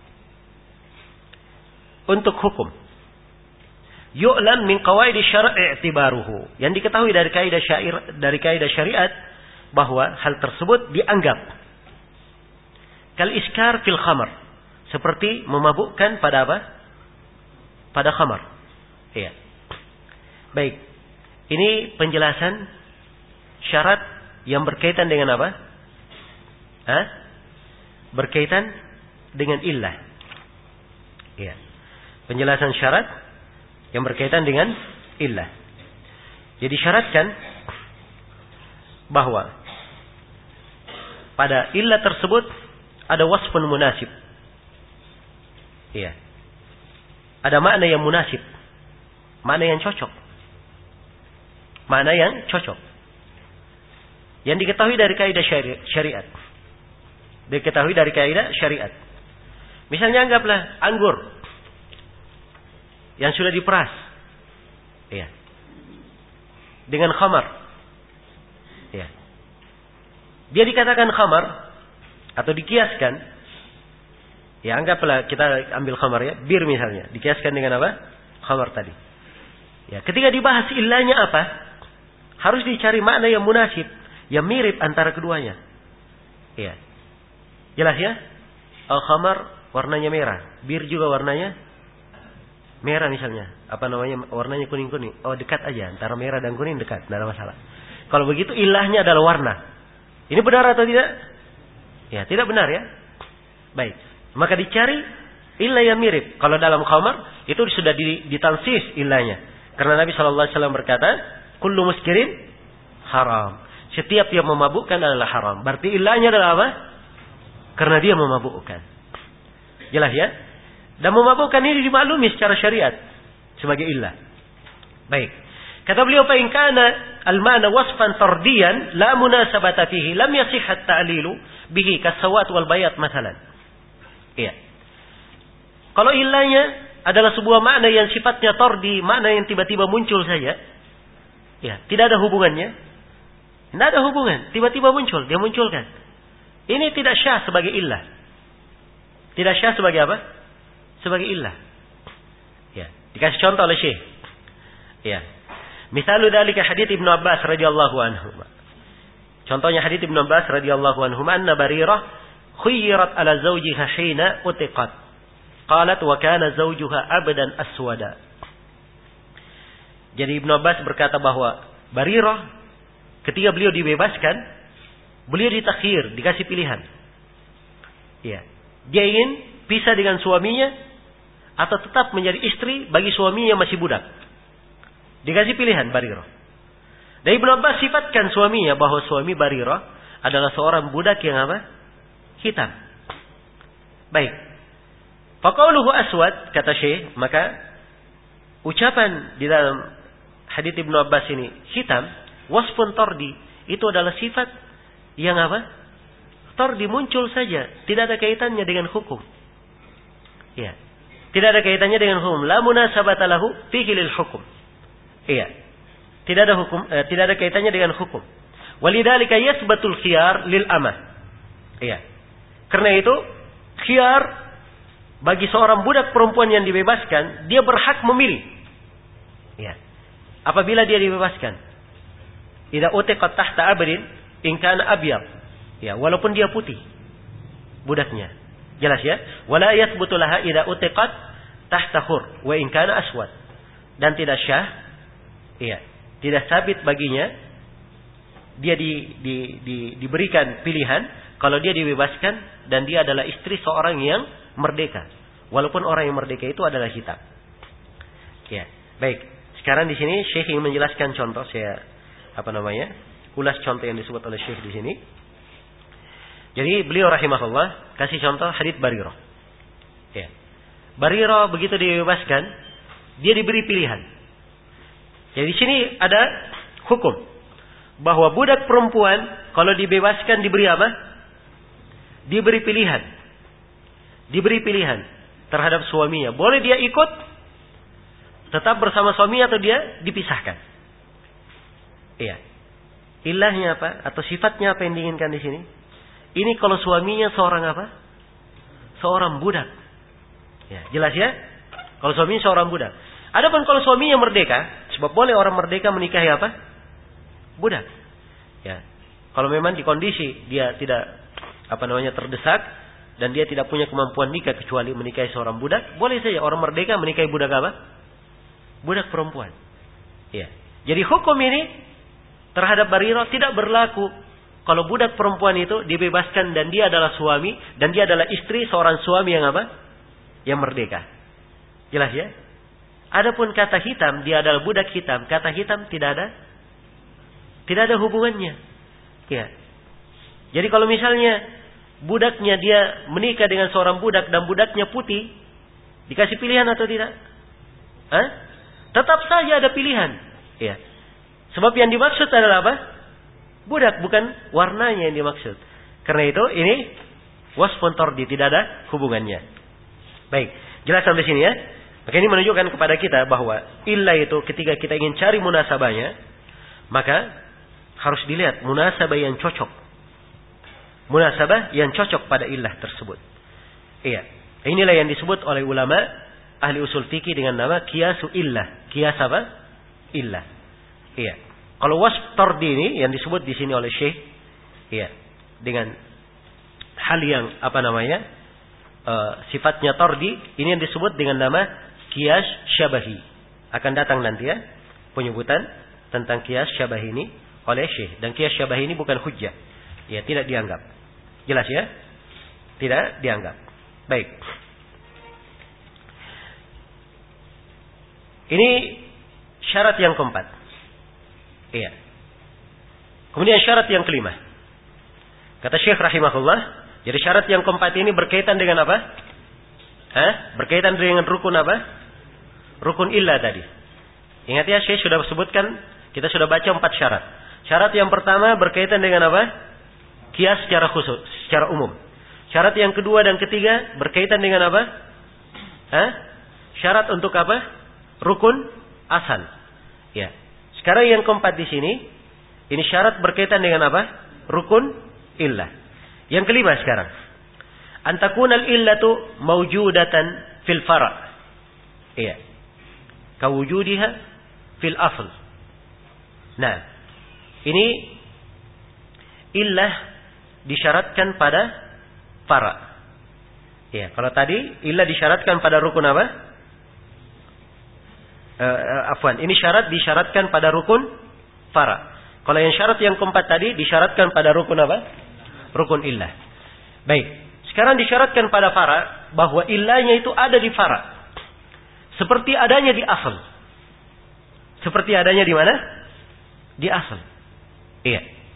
untuk hukum. Yu'lam min qawaid syar'i i'tibaruhu, yang diketahui dari kaidah syair, dari kaidah syariat bahwa hal tersebut dianggap kal iskar fil khamar, seperti memabukkan pada apa? Pada khamar. Iya. Baik. Ini penjelasan syarat yang berkaitan dengan apa? Hah? Berkaitan dengan illah. Iya. Penjelasan syarat yang berkaitan dengan illah. Jadi syaratkan bahwa pada illah tersebut ada wasfun munasib. Iya. Ada makna yang munasib. Makna yang cocok. Makna yang cocok. Yang diketahui dari kaidah syariat. Diketahui dari kaidah syariat. Misalnya anggaplah anggur yang sudah diperas. Iya. Dengan khamar. Iya. Dia dikatakan khamar atau dikiaskan. Ya, anggaplah kita ambil khamar ya, bir misalnya, dikiaskan dengan apa? Khamar tadi. Ya, ketika dibahas ilahnya apa? Harus dicari makna yang munasib, yang mirip antara keduanya. Ya. Jelas ya? Al-khamar warnanya merah, bir juga warnanya merah misalnya. Apa namanya? Warnanya kuning-kuning. Oh, dekat aja, antara merah dan kuning dekat, tidak ada masalah. Kalau begitu ilahnya adalah warna. Ini benar atau tidak? Ya, tidak benar ya. Baik. Maka dicari ilah yang mirip. Kalau dalam khamar itu sudah ditansis ilahnya. Karena Nabi shallallahu alaihi wasallam berkata, kullu muskirin haram. Setiap yang memabukkan adalah haram. Berarti ilahnya adalah apa? Karena dia memabukkan. Jelas ya? Dan memabukkan ini dimaklumi secara syariat sebagai ilah. Baik. Kata beliau, fa in kana al-ma'na wasfan tardiyan la munasabata fihi lam yasih at-ta'lilu bihi kasawat wal bayat masalan. Iya. Kalau ilahnya adalah sebuah makna yang sifatnya tardi, makna yang tiba-tiba muncul saja. Ya, tidak ada hubungannya. Tidak ada hubungan, tiba-tiba muncul, dia munculkan. Ini tidak syah sebagai illah. Tidak syah sebagai apa? Sebagai illah. Ya, dikasih contoh oleh Syekh. Ya. Misalu dzalika hadits Ibnu Abbas radhiyallahu anhu. Contohnya hadits Ibnu Abbas radhiyallahu anhu, anna Barirah khuyyirat ala zawjiha hina utiqat. Qalat wa kana zawjuha abdan aswada. Jadi Ibnu Abbas berkata bahwa Barirah ketika beliau dibebaskan, beliau ditakhir, dikasih pilihan. Ya. Dia ingin pisah dengan suaminya atau tetap menjadi istri bagi suaminya masih budak. Dikasih pilihan Barirah. Dan Ibnu Abbas sifatkan suaminya bahwa suami Barirah adalah seorang budak yang apa? Hitam. Baik. Faqauluhu aswad, kata Syekh, maka ucapan di dalam hadits Ibnu Abbas ini hitam, wasfun tardi, itu adalah sifat yang apa? Tardi, muncul saja, tidak ada kaitannya dengan hukum. Ya. Tidak ada kaitannya dengan hukum. La munasabata lahu fihi lil hukum. Iya. Tidak ada hukum, eh, tidak ada kaitannya dengan hukum. Walidzalika yasbatul khiyar lil amah. Iya. Karena itu khiyar bagi seorang budak perempuan yang dibebaskan, dia berhak memilih. Iya. Apabila dia dibebaskan, idza utiqat tahta abrin in kana abyad. Ya, walaupun dia putih budaknya. Jelas ya? Wala yathbutu laha idza utiqat tahta khur wa in kana aswad. Dan tidak syah, iya, tidak sabit baginya dia di, di, di, diberikan pilihan kalau dia dibebaskan dan dia adalah istri seorang yang merdeka. Walaupun orang yang merdeka itu adalah hitam. Ya, baik. Sekarang di sini Syekh ingin menjelaskan contoh, saya apa namanya? Ulas contoh yang disebut oleh Syekh di sini. Jadi beliau rahimahullah kasih contoh hadits Barirah. Ya. Barirah begitu dibebaskan, dia diberi pilihan. Jadi di sini ada hukum bahwa budak perempuan kalau dibebaskan diberi apa? Diberi pilihan. Diberi pilihan terhadap suaminya. Boleh dia ikut tetap bersama suami atau dia dipisahkan. Iya. Ilahnya apa? Atau sifatnya apa yang diinginkan di sini? Ini kalau suaminya seorang apa? Seorang budak. Ya, jelas ya? Kalau suaminya seorang budak. Adapun kalau suaminya merdeka, sebab boleh orang merdeka menikahi apa? Budak. Ya. Kalau memang di kondisi dia tidak apa namanya terdesak dan dia tidak punya kemampuan nikah kecuali menikahi seorang budak, boleh saja orang merdeka menikahi budak apa? Budak perempuan. Ya. Jadi hukum ini terhadap Barirah tidak berlaku kalau budak perempuan itu dibebaskan dan dia adalah suami dan dia adalah istri seorang suami yang apa? Yang merdeka. Jelas ya? Adapun kata hitam, dia adalah budak hitam. Kata hitam tidak ada tidak ada hubungannya. Ya. Jadi kalau misalnya budaknya dia menikah dengan seorang budak dan budaknya putih, dikasih pilihan atau tidak? Hah? Tetap saja ada pilihan. Ya. Sebab yang dimaksud adalah apa? Budak, bukan warnanya yang dimaksud. Karena itu ini wasfun tardi, tidak ada hubungannya. Baik, jelas sampai sini ya. Maka ini menunjukkan kepada kita bahwa illah itu ketika kita ingin cari munasabahnya, maka harus dilihat munasabah yang cocok. Munasabah yang cocok pada illah tersebut. Iya. Inilah yang disebut oleh ulama ahli usul fikih dengan nama qiyasu illah. Qiyas apa? Illah. Iya. Kalau wasf tardi ini yang disebut di sini oleh Syekh, iya, dengan hal yang apa namanya? Uh, sifatnya tardi, ini yang disebut dengan nama qiyas syabahi. Akan datang nanti ya penyebutan tentang qiyas syabahi ini oleh Syekh. Dan qiyas syabahi ini bukan hujjah. Ya, tidak dianggap. Jelas ya? Tidak dianggap. Baik. Ini syarat yang keempat. Iya. Kemudian syarat yang kelima. Kata Syekh rahimahullah, jadi syarat yang keempat ini berkaitan dengan apa? Hah? Berkaitan dengan rukun apa? Rukun illah tadi. Ingat ya, Syekh sudah sebutkan, kita sudah baca empat syarat. Syarat yang pertama berkaitan dengan apa? Qiyas secara khusus, secara umum. Syarat yang kedua dan ketiga berkaitan dengan apa? Hah? Syarat untuk apa? Rukun asal. Ya. Sekarang yang keempat di sini, ini syarat berkaitan dengan apa? Rukun illah. Yang kelima sekarang, antakunal illatu mawjudatan fil fara'. Iya. Kawujudiha fil asl. Nah, ini illah disyaratkan pada fara'. Iya, kalau tadi illah disyaratkan pada rukun apa? Uh, uh, afwan, ini syarat disyaratkan pada rukun fara'. Kalau yang syarat yang keempat tadi disyaratkan pada rukun apa? Rukun illah. Baik, sekarang disyaratkan pada fara' bahwa illahnya itu ada di fara'. Seperti adanya di asal. Seperti adanya di mana? Di asal. Iya.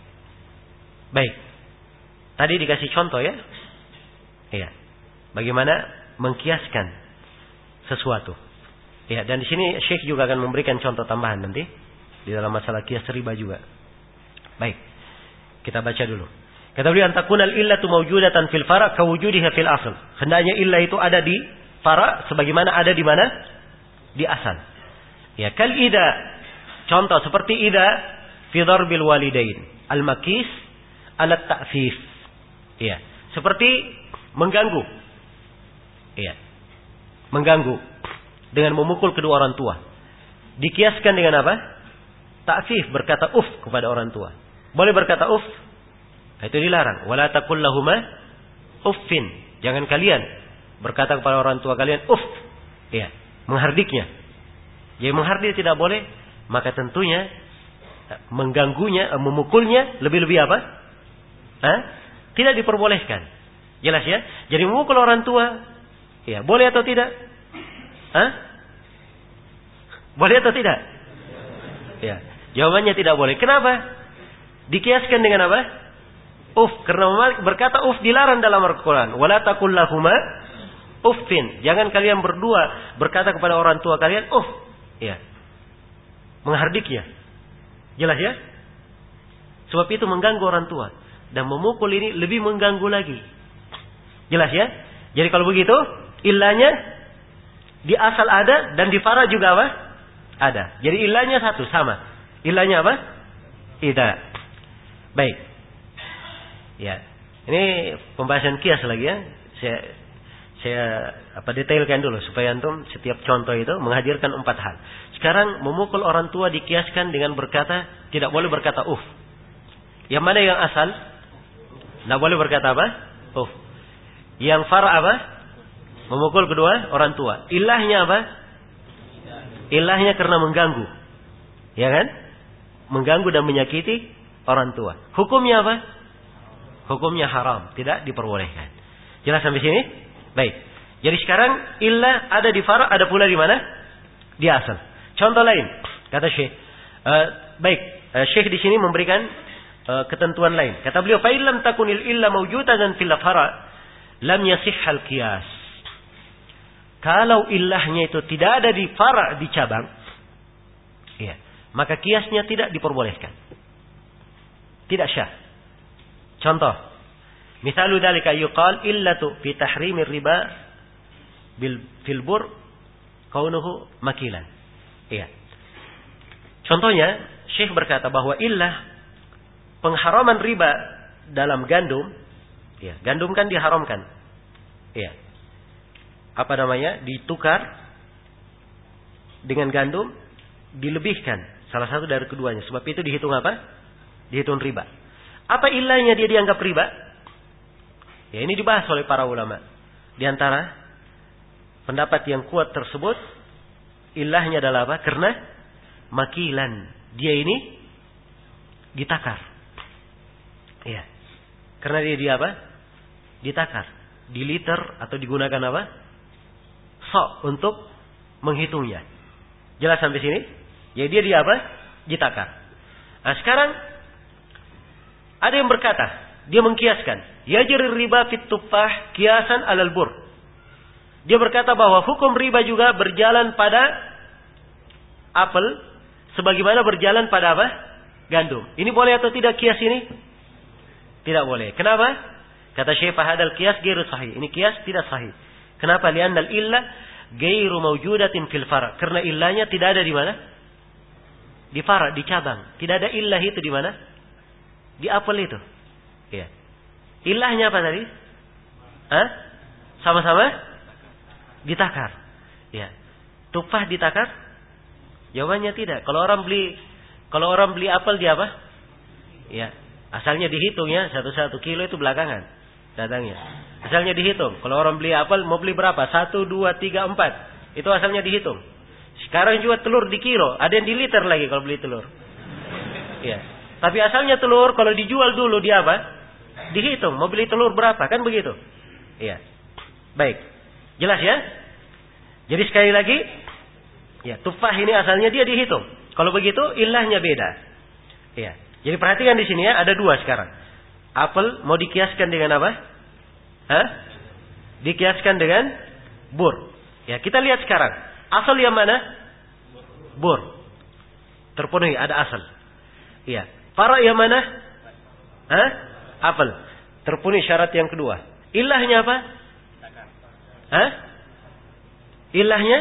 Baik. Tadi dikasih contoh ya. Iya. Bagaimana mengkiaskan sesuatu. Ya, dan di sini Syekh juga akan memberikan contoh tambahan nanti di dalam masalah kias riba juga. Baik. Kita baca dulu. Kata beliau antakunal illatu mawjudatan fil fara' kawujudiha fil asl. Hendaknya illah itu ada di fara' sebagaimana ada di mana? Di asal. Ya, kal ida. Contoh seperti ida fi darbil walidain. Al-makis ala ta'fif. Ya, seperti mengganggu. Ya. Mengganggu dengan memukul kedua orang tua. Dikiaskan dengan apa? Ta'fif, berkata uf kepada orang tua. Boleh berkata uf? Itu dilarang. Wala taqul lahuma uffin. Jangan kalian berkata kepada orang tua kalian uf. Ya, menghardiknya. Jadi menghardik tidak boleh, maka tentunya mengganggunya, memukulnya lebih-lebih apa? Hah? Tidak diperbolehkan. Jelas ya? Jadi memukul orang tua, ya, boleh atau tidak? Hah? Boleh atau tidak? Ya, jawabannya tidak boleh. Kenapa? Dikiaskan dengan apa? Uf, karena berkata uf dilarang dalam Al-Quran. Wala taqul lahuma uffin. Jangan kalian berdua berkata kepada orang tua kalian uf. Ya. Menghardiknya. Jelas ya? Sebab itu mengganggu orang tua. Dan memukul ini lebih mengganggu lagi. Jelas ya? Jadi kalau begitu, illahnya di asal ada dan di fara juga apa? Ada. Jadi illahnya satu, sama. Illahnya apa? Tidak. Baik. Ya. Ini pembahasan kias lagi ya. Saya saya apa detailkan dulu supaya antum setiap contoh itu menghadirkan empat hal. Sekarang memukul orang tua dikiaskan dengan berkata tidak boleh berkata uf. Yang mana yang asal? Tidak boleh berkata apa? Uf. Yang far apa? Memukul kedua orang tua. Ilahnya apa? Ilahnya karena mengganggu. Ya kan? Mengganggu dan menyakiti orang tua. Hukumnya apa? Hukumnya haram, tidak diperbolehkan. Jelas sampai sini? Baik. Jadi sekarang illah ada di fara', ada pula di mana? Di asal. Contoh lain, kata Syekh. Uh, baik, uh, Syekh di sini memberikan uh, ketentuan lain. Kata beliau, "Fa illam takunil illa mawjudatan fil fara' lam yasihhal qiyas." Kalau illahnya itu tidak ada di fara', di cabang, ya, maka kiasnya tidak diperbolehkan. Tidak syah. Contoh, misalu dzalika yuqal illatu fi tahrimir riba bil fil bur kaunuhu makilan. Iya. Contohnya, Syekh berkata bahwa illah pengharaman riba dalam gandum, ya, gandum kan diharamkan. Iya. Apa namanya? Ditukar dengan gandum, dilebihkan salah satu dari keduanya. Sebab itu dihitung apa? Dihitung riba. Apa ilahnya dia dianggap riba? Ya, ini dibahas oleh para ulama. Di antara pendapat yang kuat tersebut, ilahnya adalah apa? Karena makilan. Dia ini ditakar. Ya. Karena dia dia apa? Ditakar. Diliter atau digunakan apa? Sok untuk menghitungnya. Jelas sampai sini? Ya, dia dia apa? Ditakar. Nah, sekarang ada yang berkata, dia mengkiaskan, yajri riba fit tuffah kiasan alal bur. Dia berkata bahwa hukum riba juga berjalan pada apel sebagaimana berjalan pada apa? Gandum. Ini boleh atau tidak kias ini? Tidak boleh. Kenapa? Kata Syekh fahadal qiyas ghairu sahih. Ini qiyas tidak sahih. Kenapa? Li'anna al-illah ghairu mawjudatin fil far'. Karena illahnya tidak ada di mana? Di far', di cabang. Tidak ada illah itu di mana? Di apel itu. Ya. Illahnya apa tadi? Hah? Sama-sama ditakar. Ya. Tufah ditakar? Jawabannya tidak. Kalau orang beli kalau orang beli apel di apa? Ya. Asalnya dihitung ya, satu-satu kilo itu belakangan datangnya. Asalnya dihitung. Kalau orang beli apel mau beli berapa? Satu, dua, tiga, empat. Itu asalnya dihitung. Sekarang juga telur di kilo. Ada yang di liter lagi kalau beli telur. Ya. Tapi asalnya telur kalau dijual dulu di apa? Dihitung. Mau beli telur berapa? Kan begitu. Iya. Baik. Jelas ya? Jadi sekali lagi, ya, tufah ini asalnya dia dihitung. Kalau begitu ilahnya beda. Iya. Jadi perhatikan di sini ya, ada dua sekarang. Apel mau dikiaskan dengan apa? Hah? Dikiaskan dengan bur. Ya, kita lihat sekarang. Asal yang mana? Bur. Terpenuhi, ada asal. Iya. Fara yang mana? Hah? Apel. Terpenuhi syarat yang kedua. Ilahnya apa? Hah? Ilahnya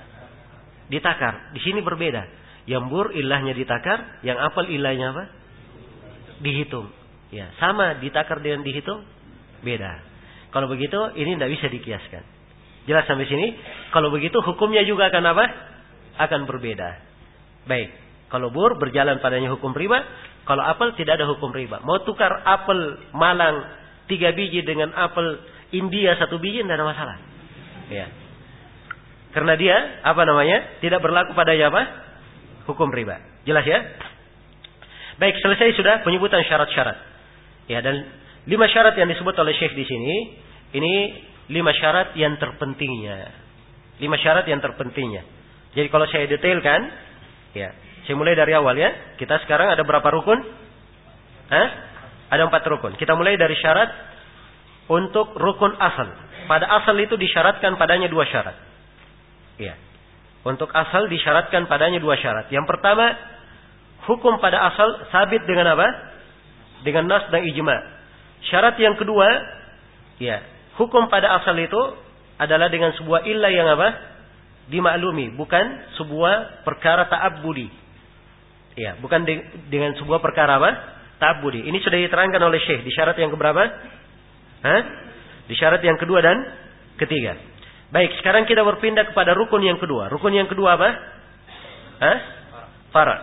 ditakar. Di sini berbeda. Yang bur ilahnya ditakar, yang apel ilahnya apa? Dihitung. Ya, sama ditakar dengan dihitung beda. Kalau begitu ini tidak bisa dikiaskan. Jelas sampai sini? Kalau begitu hukumnya juga akan apa? Akan berbeda. Baik. Kalau bur berjalan padanya hukum riba, kalau apel tidak ada hukum riba. Mau tukar apel Malang tiga biji dengan apel India satu biji tidak ada masalah. Ya. Karena dia apa namanya? Tidak berlaku padanya apa? Hukum riba. Jelas ya? Baik, selesai sudah penyebutan syarat-syarat. Ya, dan lima syarat yang disebut oleh Syekh di sini, ini lima syarat yang terpentingnya. Lima syarat yang terpentingnya. Jadi kalau saya detailkan, ya, saya mulai dari awal ya. Kita sekarang ada berapa rukun? Hah? Ada empat rukun. Kita mulai dari syarat untuk rukun asal. Pada asal itu disyaratkan padanya dua syarat. Ya. Untuk asal disyaratkan padanya dua syarat. Yang pertama, hukum pada asal sabit dengan apa? Dengan nas dan ijma. Syarat yang kedua, ya, hukum pada asal itu adalah dengan sebuah illah yang apa? Dimaklumi, bukan sebuah perkara ta'abbudi. Ya, bukan de- dengan sebuah perkara apa? Ta'abbudi. Ini sudah diterangkan oleh Syekh di syarat yang keberapa? Hah? Di syarat yang kedua dan ketiga. Baik, sekarang kita berpindah kepada rukun yang kedua. Rukun yang kedua apa? Hah? Fara.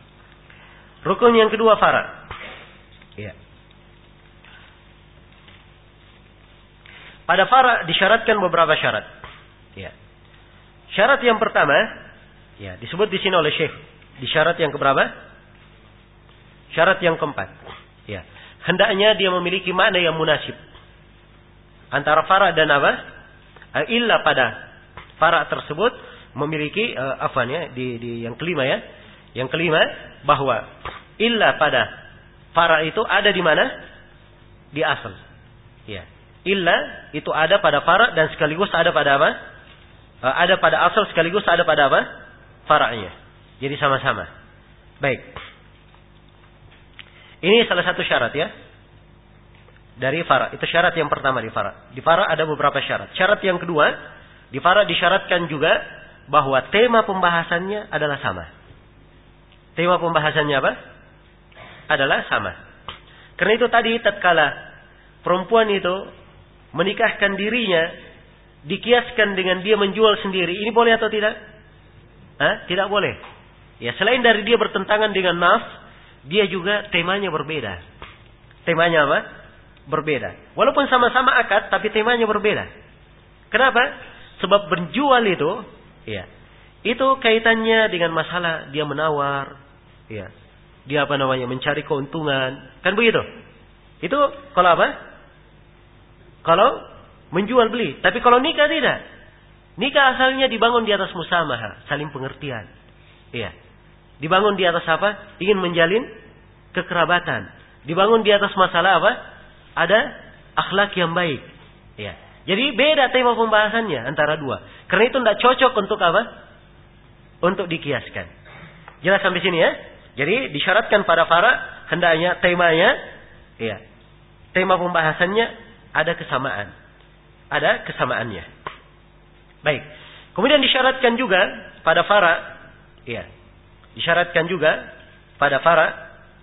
Rukun yang kedua fara. Ya. Pada fara disyaratkan beberapa syarat. Ya. Syarat yang pertama, ya, disebut di sini oleh Syekh. Di syarat yang keberapa? Syarat yang keempat. Ya. Hendaknya dia memiliki makna yang munasib. Antara fara dan apa? Illa pada fara tersebut memiliki uh, afwan ya, di, di yang kelima ya. Yang kelima bahwa illa pada fara itu ada di mana? Di asal. Ya. Illa itu ada pada fara dan sekaligus ada pada apa? Uh, ada pada asal sekaligus ada pada apa? Fara'nya. Jadi sama-sama. Baik. Ini salah satu syarat ya. Dari fara. Itu syarat yang pertama di fara. Di fara ada beberapa syarat. Syarat yang kedua, di fara disyaratkan juga bahwa tema pembahasannya adalah sama. Tema pembahasannya apa? Adalah sama. Karena itu tadi tatkala perempuan itu menikahkan dirinya dikiaskan dengan dia menjual sendiri, ini boleh atau tidak? Hah? Tidak boleh. Ya, selain dari dia bertentangan dengan nas, dia juga temanya berbeda. Temanya apa? Berbeda. Walaupun sama-sama akad, tapi temanya berbeda. Kenapa? Sebab menjual itu, ya, itu kaitannya dengan masalah dia menawar, ya, dia apa namanya mencari keuntungan, kan begitu? Itu kalau apa? Kalau menjual beli. Tapi kalau nikah tidak. Nikah asalnya dibangun di atas musamaha, saling pengertian. Iya. Dibangun di atas apa? Ingin menjalin kekerabatan. Dibangun di atas masalah apa? Ada akhlak yang baik. Iya. Jadi beda tema pembahasannya antara dua. Karena itu tidak cocok untuk apa? Untuk dikiaskan. Jelas sampai sini ya? Jadi disyaratkan pada fara hendaknya temanya, iya, tema pembahasannya ada kesamaan. Ada kesamaannya. Baik. Kemudian disyaratkan juga pada fara, ya. Disyaratkan juga pada fara,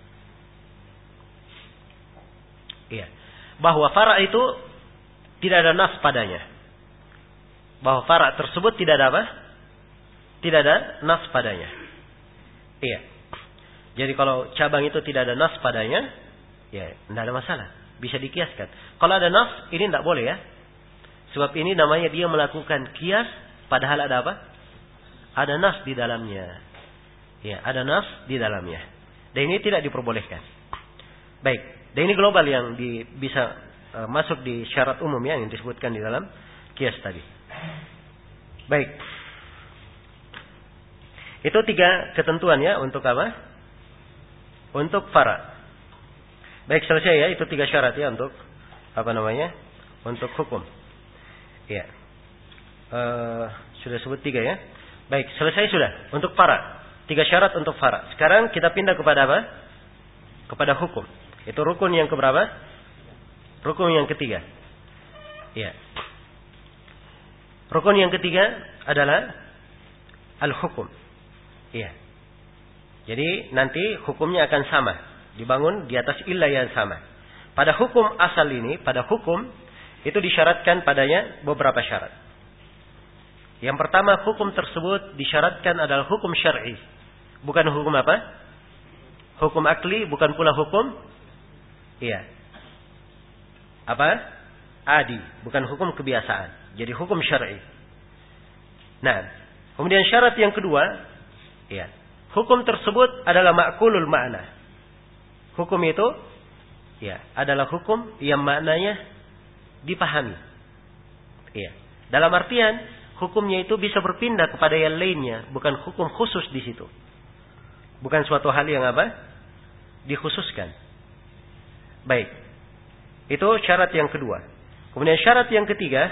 ya, bahwa fara itu tidak ada nas padanya. Bahwa fara tersebut tidak ada apa? Tidak ada nas padanya. Iya. Jadi kalau cabang itu tidak ada nas padanya, ya tidak ada masalah. Bisa dikiaskan. Kalau ada nas, ini tidak boleh ya. Sebab ini namanya dia melakukan kias, padahal ada apa? Ada nas di dalamnya. Ya, ada nas di dalamnya. Dan ini tidak diperbolehkan. Baik. Dan ini global yang di, bisa uh, masuk di syarat umum ya, yang disebutkan di dalam kias tadi. Baik. Itu tiga ketentuan ya untuk apa? Untuk fara. Baik, selesai ya. Itu tiga syarat ya untuk apa namanya? Untuk hukum. Ya. Uh, sudah sebut tiga ya. Baik, selesai sudah untuk fara. Tiga syarat untuk fara. Sekarang kita pindah kepada apa? Kepada hukum. Itu rukun yang keberapa? Rukun yang ketiga. Ya. Rukun yang ketiga adalah al-hukum. Ya. Jadi nanti hukumnya akan sama. Dibangun di atas illah yang sama. Pada hukum asal ini, pada hukum, itu disyaratkan padanya beberapa syarat. Yang pertama, hukum tersebut disyaratkan adalah hukum syar'i. Bukan hukum apa? Hukum akli, bukan pula hukum iya. Apa? Adi, bukan hukum kebiasaan. Jadi hukum syar'i. Nah, kemudian syarat yang kedua, ya, hukum tersebut adalah ma'kulul ma'na. Hukum itu ya, adalah hukum yang maknanya dipahami. Ya. Dalam artian hukumnya itu bisa berpindah kepada yang lainnya, bukan hukum khusus di situ. Bukan suatu hal yang apa? Dikhususkan. Baik. Itu syarat yang kedua. Kemudian syarat yang ketiga,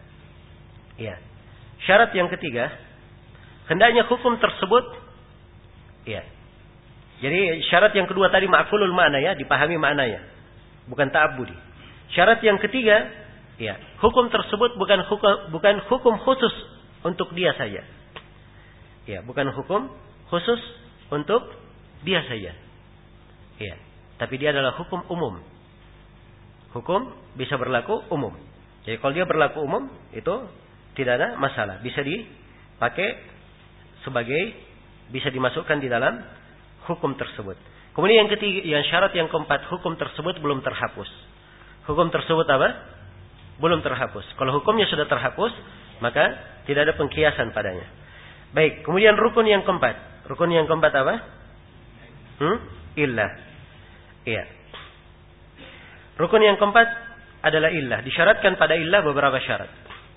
ya. Syarat yang ketiga, hendaknya hukum tersebut, ya. Jadi syarat yang kedua tadi ma'kulul makna ya, dipahami maknanya, bukan ta'abbudi. Syarat yang ketiga, ya, hukum tersebut bukan hukum bukan hukum khusus untuk dia saja. Ya, bukan hukum khusus untuk dia saja. Ya, tapi dia adalah hukum umum. Hukum bisa berlaku umum. Jadi kalau dia berlaku umum, itu tidak ada masalah. Bisa dipakai sebagai, bisa dimasukkan di dalam hukum tersebut. Kemudian yang ketiga, yang syarat yang keempat, hukum tersebut belum terhapus. Hukum tersebut apa? Belum terhapus. Kalau hukumnya sudah terhapus, maka tidak ada pengkiasan padanya. Baik, kemudian rukun yang keempat. Rukun yang keempat apa? Hmm? Illah. Iya. Rukun yang keempat adalah illah. Disyaratkan pada illah beberapa syarat.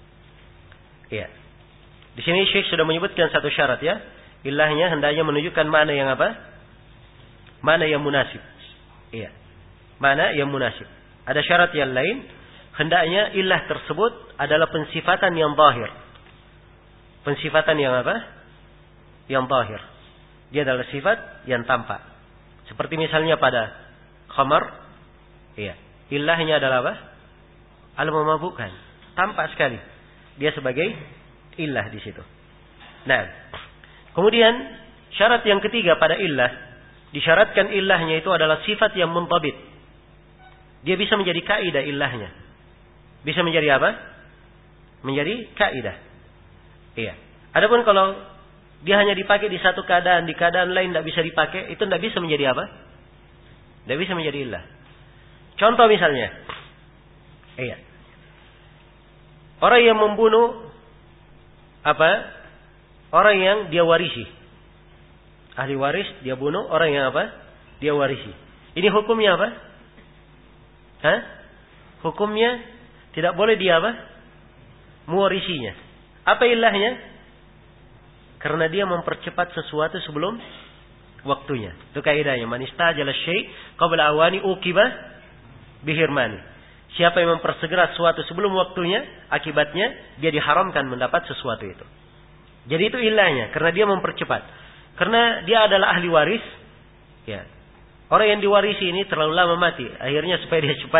Iya. Di sini Syekh sudah menyebutkan satu syarat ya. Illahnya hendaknya menunjukkan mana yang apa? Mana yang munasib. Iya. Mana yang munasib. Ada syarat yang lain. Hendaknya illah tersebut adalah pensifatan yang zahir. Pensifatan yang apa? Yang zahir. Dia adalah sifat yang tampak. Seperti misalnya pada khamar. Iya. Illahnya adalah apa? Al-memabukkan. Tampak sekali. Dia sebagai illah di situ. Nah, kemudian syarat yang ketiga pada illah, disyaratkan illahnya itu adalah sifat yang muntabit. Dia bisa menjadi kaidah illahnya. Bisa menjadi apa? Menjadi kaidah. Iya. Adapun kalau dia hanya dipakai di satu keadaan, di keadaan lain tidak bisa dipakai, itu tidak bisa menjadi apa? Tidak bisa menjadi illah. Contoh misalnya, iya, orang yang membunuh apa? Orang yang dia warisi, ahli waris dia bunuh orang yang apa? Dia warisi. Ini hukumnya apa? Hah? Hukumnya tidak boleh dia apa? Mewarisinya. Apa ilahnya? Karena dia mempercepat sesuatu sebelum waktunya. Itu kaidahnya. Man istajala syai' qabla awani uqiba bihirmani. Siapa yang mempersegera sesuatu sebelum waktunya, akibatnya dia diharamkan mendapat sesuatu itu. Jadi itu ilahnya, karena dia mempercepat. Karena dia adalah ahli waris, ya. Orang yang diwarisi ini terlalu lama mati, akhirnya supaya dia cepat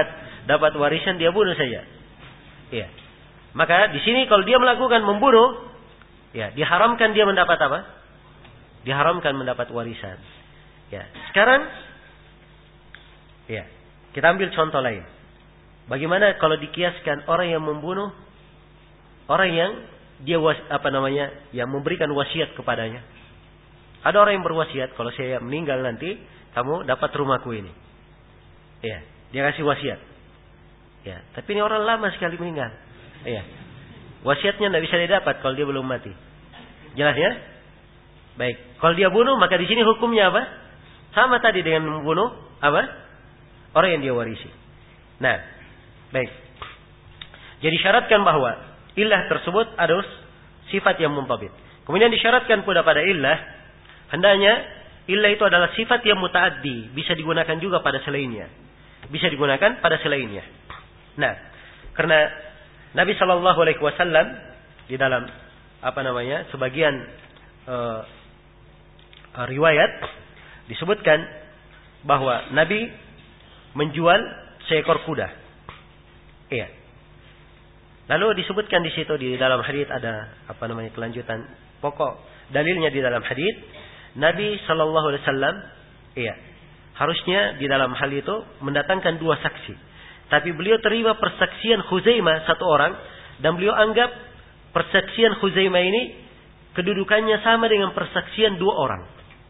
dapat warisan dia bunuh saja. Ya. Maka di sini kalau dia melakukan membunuh, ya, diharamkan dia mendapat apa? Diharamkan mendapat warisan. Ya. Sekarang ya, kita ambil contoh lain. Bagaimana kalau dikiaskan orang yang membunuh orang yang dia was, apa namanya, yang memberikan wasiat kepadanya. Ada orang yang berwasiat, kalau saya meninggal nanti kamu dapat rumahku ini. Ya, dia kasih wasiat. Ya, tapi ini orang lama sekali meninggal. Ya. Wasiatnya tidak bisa didapat kalau dia belum mati. Jelas ya? Baik. Kalau dia bunuh, maka di sini hukumnya apa? Sama tadi dengan membunuh apa? Orang yang dia warisi. Nah, baik. Jadi syaratkan bahwa illah tersebut adalah sifat yang muntabit. Kemudian disyaratkan pula pada illah, hendaknya illah itu adalah sifat yang mutaaddi, bisa digunakan juga pada selainnya. Bisa digunakan pada selainnya. Nah, karena Nabi Shallallahu Alaihi Wasallam di dalam apa namanya sebagian uh, riwayat disebutkan bahwa Nabi menjual seekor kuda. Iya. Lalu disebutkan di situ di dalam hadis ada apa namanya kelanjutan pokok dalilnya di dalam hadis Nabi Shallallahu Alaihi Wasallam, iya, harusnya di dalam hal itu mendatangkan dua saksi, tapi beliau terima persaksian Khuzaimah satu orang dan beliau anggap persaksian Khuzaimah ini kedudukannya sama dengan persaksian dua orang.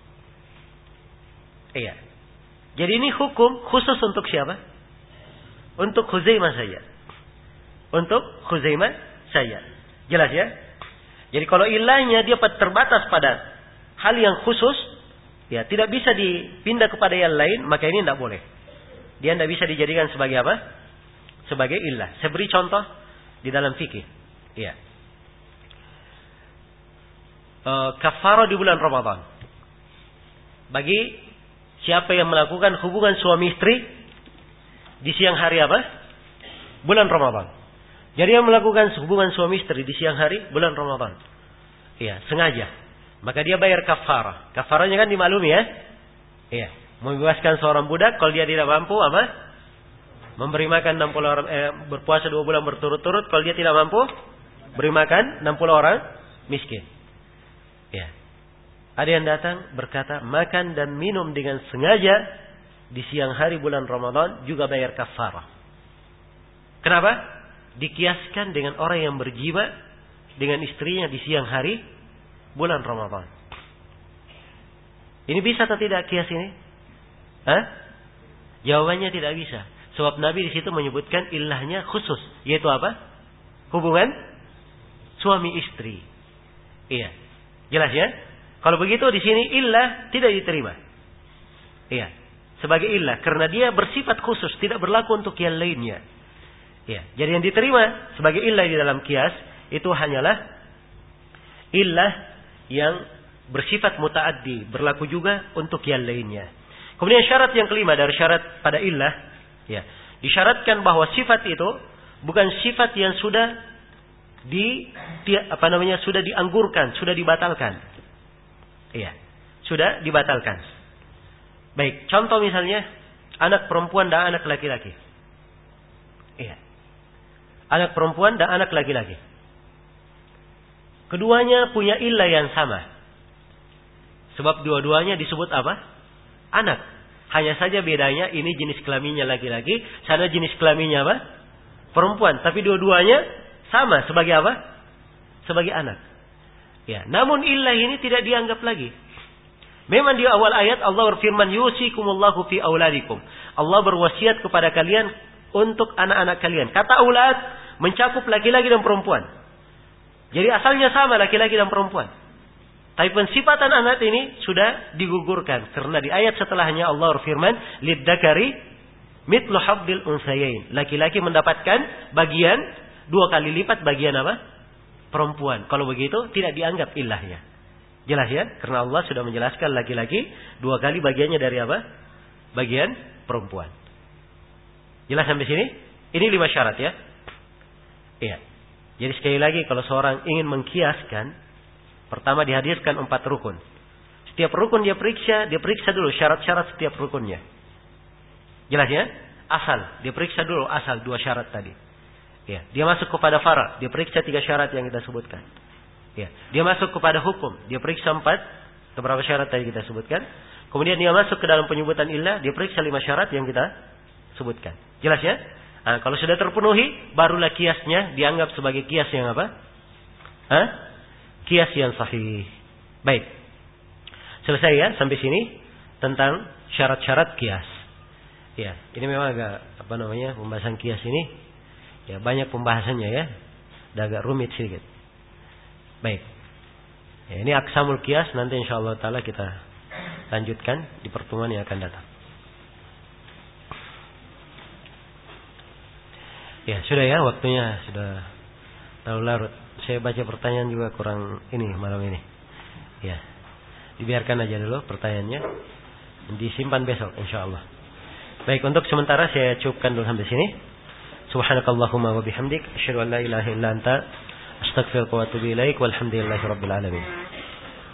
Iya. Jadi ini hukum khusus untuk siapa? Untuk Khuzaimah saja. Untuk Khuzaimah saja. Jelas ya? Jadi kalau ilahnya dia terbatas pada hal yang khusus, ya tidak bisa dipindah kepada yang lain, maka ini tidak boleh. Dia tidak bisa dijadikan sebagai apa? Sebagai ilah. Saya beri contoh di dalam fikih. Ya. E, kafarah di bulan Ramadan. Bagi siapa yang melakukan hubungan suami istri di siang hari apa? Bulan Ramadan. Jadi yang melakukan hubungan suami istri di siang hari bulan Ramadan. Iya, sengaja. Maka dia bayar kafarah. Kafarahnya kan dimaklumi ya? Iya. Membebaskan seorang budak kalau dia tidak mampu apa? Memberi makan enam puluh orang, eh, berpuasa dua bulan berturut-turut. Kalau dia tidak mampu, beri makan enam puluh orang miskin. Iya. Ada yang datang berkata, makan dan minum dengan sengaja di siang hari bulan Ramadan juga bayar kafarah. Kenapa? Dikiaskan dengan orang yang berjima dengan istrinya di siang hari bulan Ramadan. Ini bisa atau tidak kias ini? Hah? Jawabannya tidak bisa. Sebab Nabi di situ menyebutkan ilahnya khusus, yaitu apa? Hubungan suami istri. Iya. Jelas ya? Kalau begitu di sini ilah tidak diterima. Iya. Sebagai ilah karena dia bersifat khusus, tidak berlaku untuk yang lainnya. Ya, jadi yang diterima sebagai illah di dalam kias itu hanyalah illah yang bersifat mutaaddi, berlaku juga untuk yang lainnya. Kemudian syarat yang kelima dari syarat pada illah, ya, disyaratkan bahwa sifat itu bukan sifat yang sudah di, di apa namanya sudah dianggurkan, sudah dibatalkan. Iya, sudah dibatalkan. Baik, contoh misalnya anak perempuan dan anak laki-laki. Iya. Anak perempuan dan anak laki-laki. Keduanya punya illah yang sama. Sebab dua-duanya disebut apa? Anak. Hanya saja bedanya ini jenis kelaminnya laki-laki, sana jenis kelaminnya apa? Perempuan. Tapi dua-duanya sama sebagai apa? Sebagai anak. Ya, namun illah ini tidak dianggap lagi. Memang di awal ayat Allah berfirman yusikumullahu fi auladikum. Allah berwasiat kepada kalian untuk anak-anak kalian. Kata aulad mencakup laki-laki dan perempuan. Jadi asalnya sama laki-laki dan perempuan. Tapi pensifatan anak ini sudah digugurkan karena di ayat setelahnya Allah berfirman lidzakari mithlu habdil unsayain. Laki-laki mendapatkan bagian dua kali lipat bagian apa? Perempuan. Kalau begitu tidak dianggap ilahnya. Jelas ya? Karena Allah sudah menjelaskan laki-laki dua kali bagiannya dari apa? Bagian perempuan. Jelas sampai sini? Ini lima syarat ya. Iya. Jadi sekali lagi kalau seorang ingin mengkiaskan, pertama dihadirkan empat rukun. Setiap rukun dia periksa, dia periksa dulu syarat-syarat setiap rukunnya. Jelas ya? asal, dia periksa dulu asal dua syarat tadi. Ya, dia masuk kepada fara, dia periksa tiga syarat yang kita sebutkan. Ya, dia masuk kepada hukum, dia periksa empat, beberapa syarat tadi kita sebutkan. Kemudian dia masuk ke dalam penyebutan illah, dia periksa lima syarat yang kita sebutkan. Jelas ya? Nah, kalau sudah terpenuhi, barulah kiasnya dianggap sebagai kias yang apa? Hah? Kias yang sahih. Baik. Selesai ya sampai sini tentang syarat-syarat kias. Ya, ini memang agak apa namanya pembahasan kias ini. Ya, banyak pembahasannya ya. Dan agak rumit sedikit. Baik. Ya, ini aqsamul kias, nanti insyaallah taala kita lanjutkan di pertemuan yang akan datang. Ya, sudah ya, waktunya sudah terlalu larut. Saya baca pertanyaan juga kurang ini malam ini. Ya. Dibiarkan aja dulu pertanyaannya. Disimpan besok insyaallah. Baik, untuk sementara saya cukupkan dulu sampai sini. Subhanakallahumma wa bihamdik asyhadu an la ilaha illa anta astaghfiruka wa atubu ilaik walhamdulillahi rabbil alamin.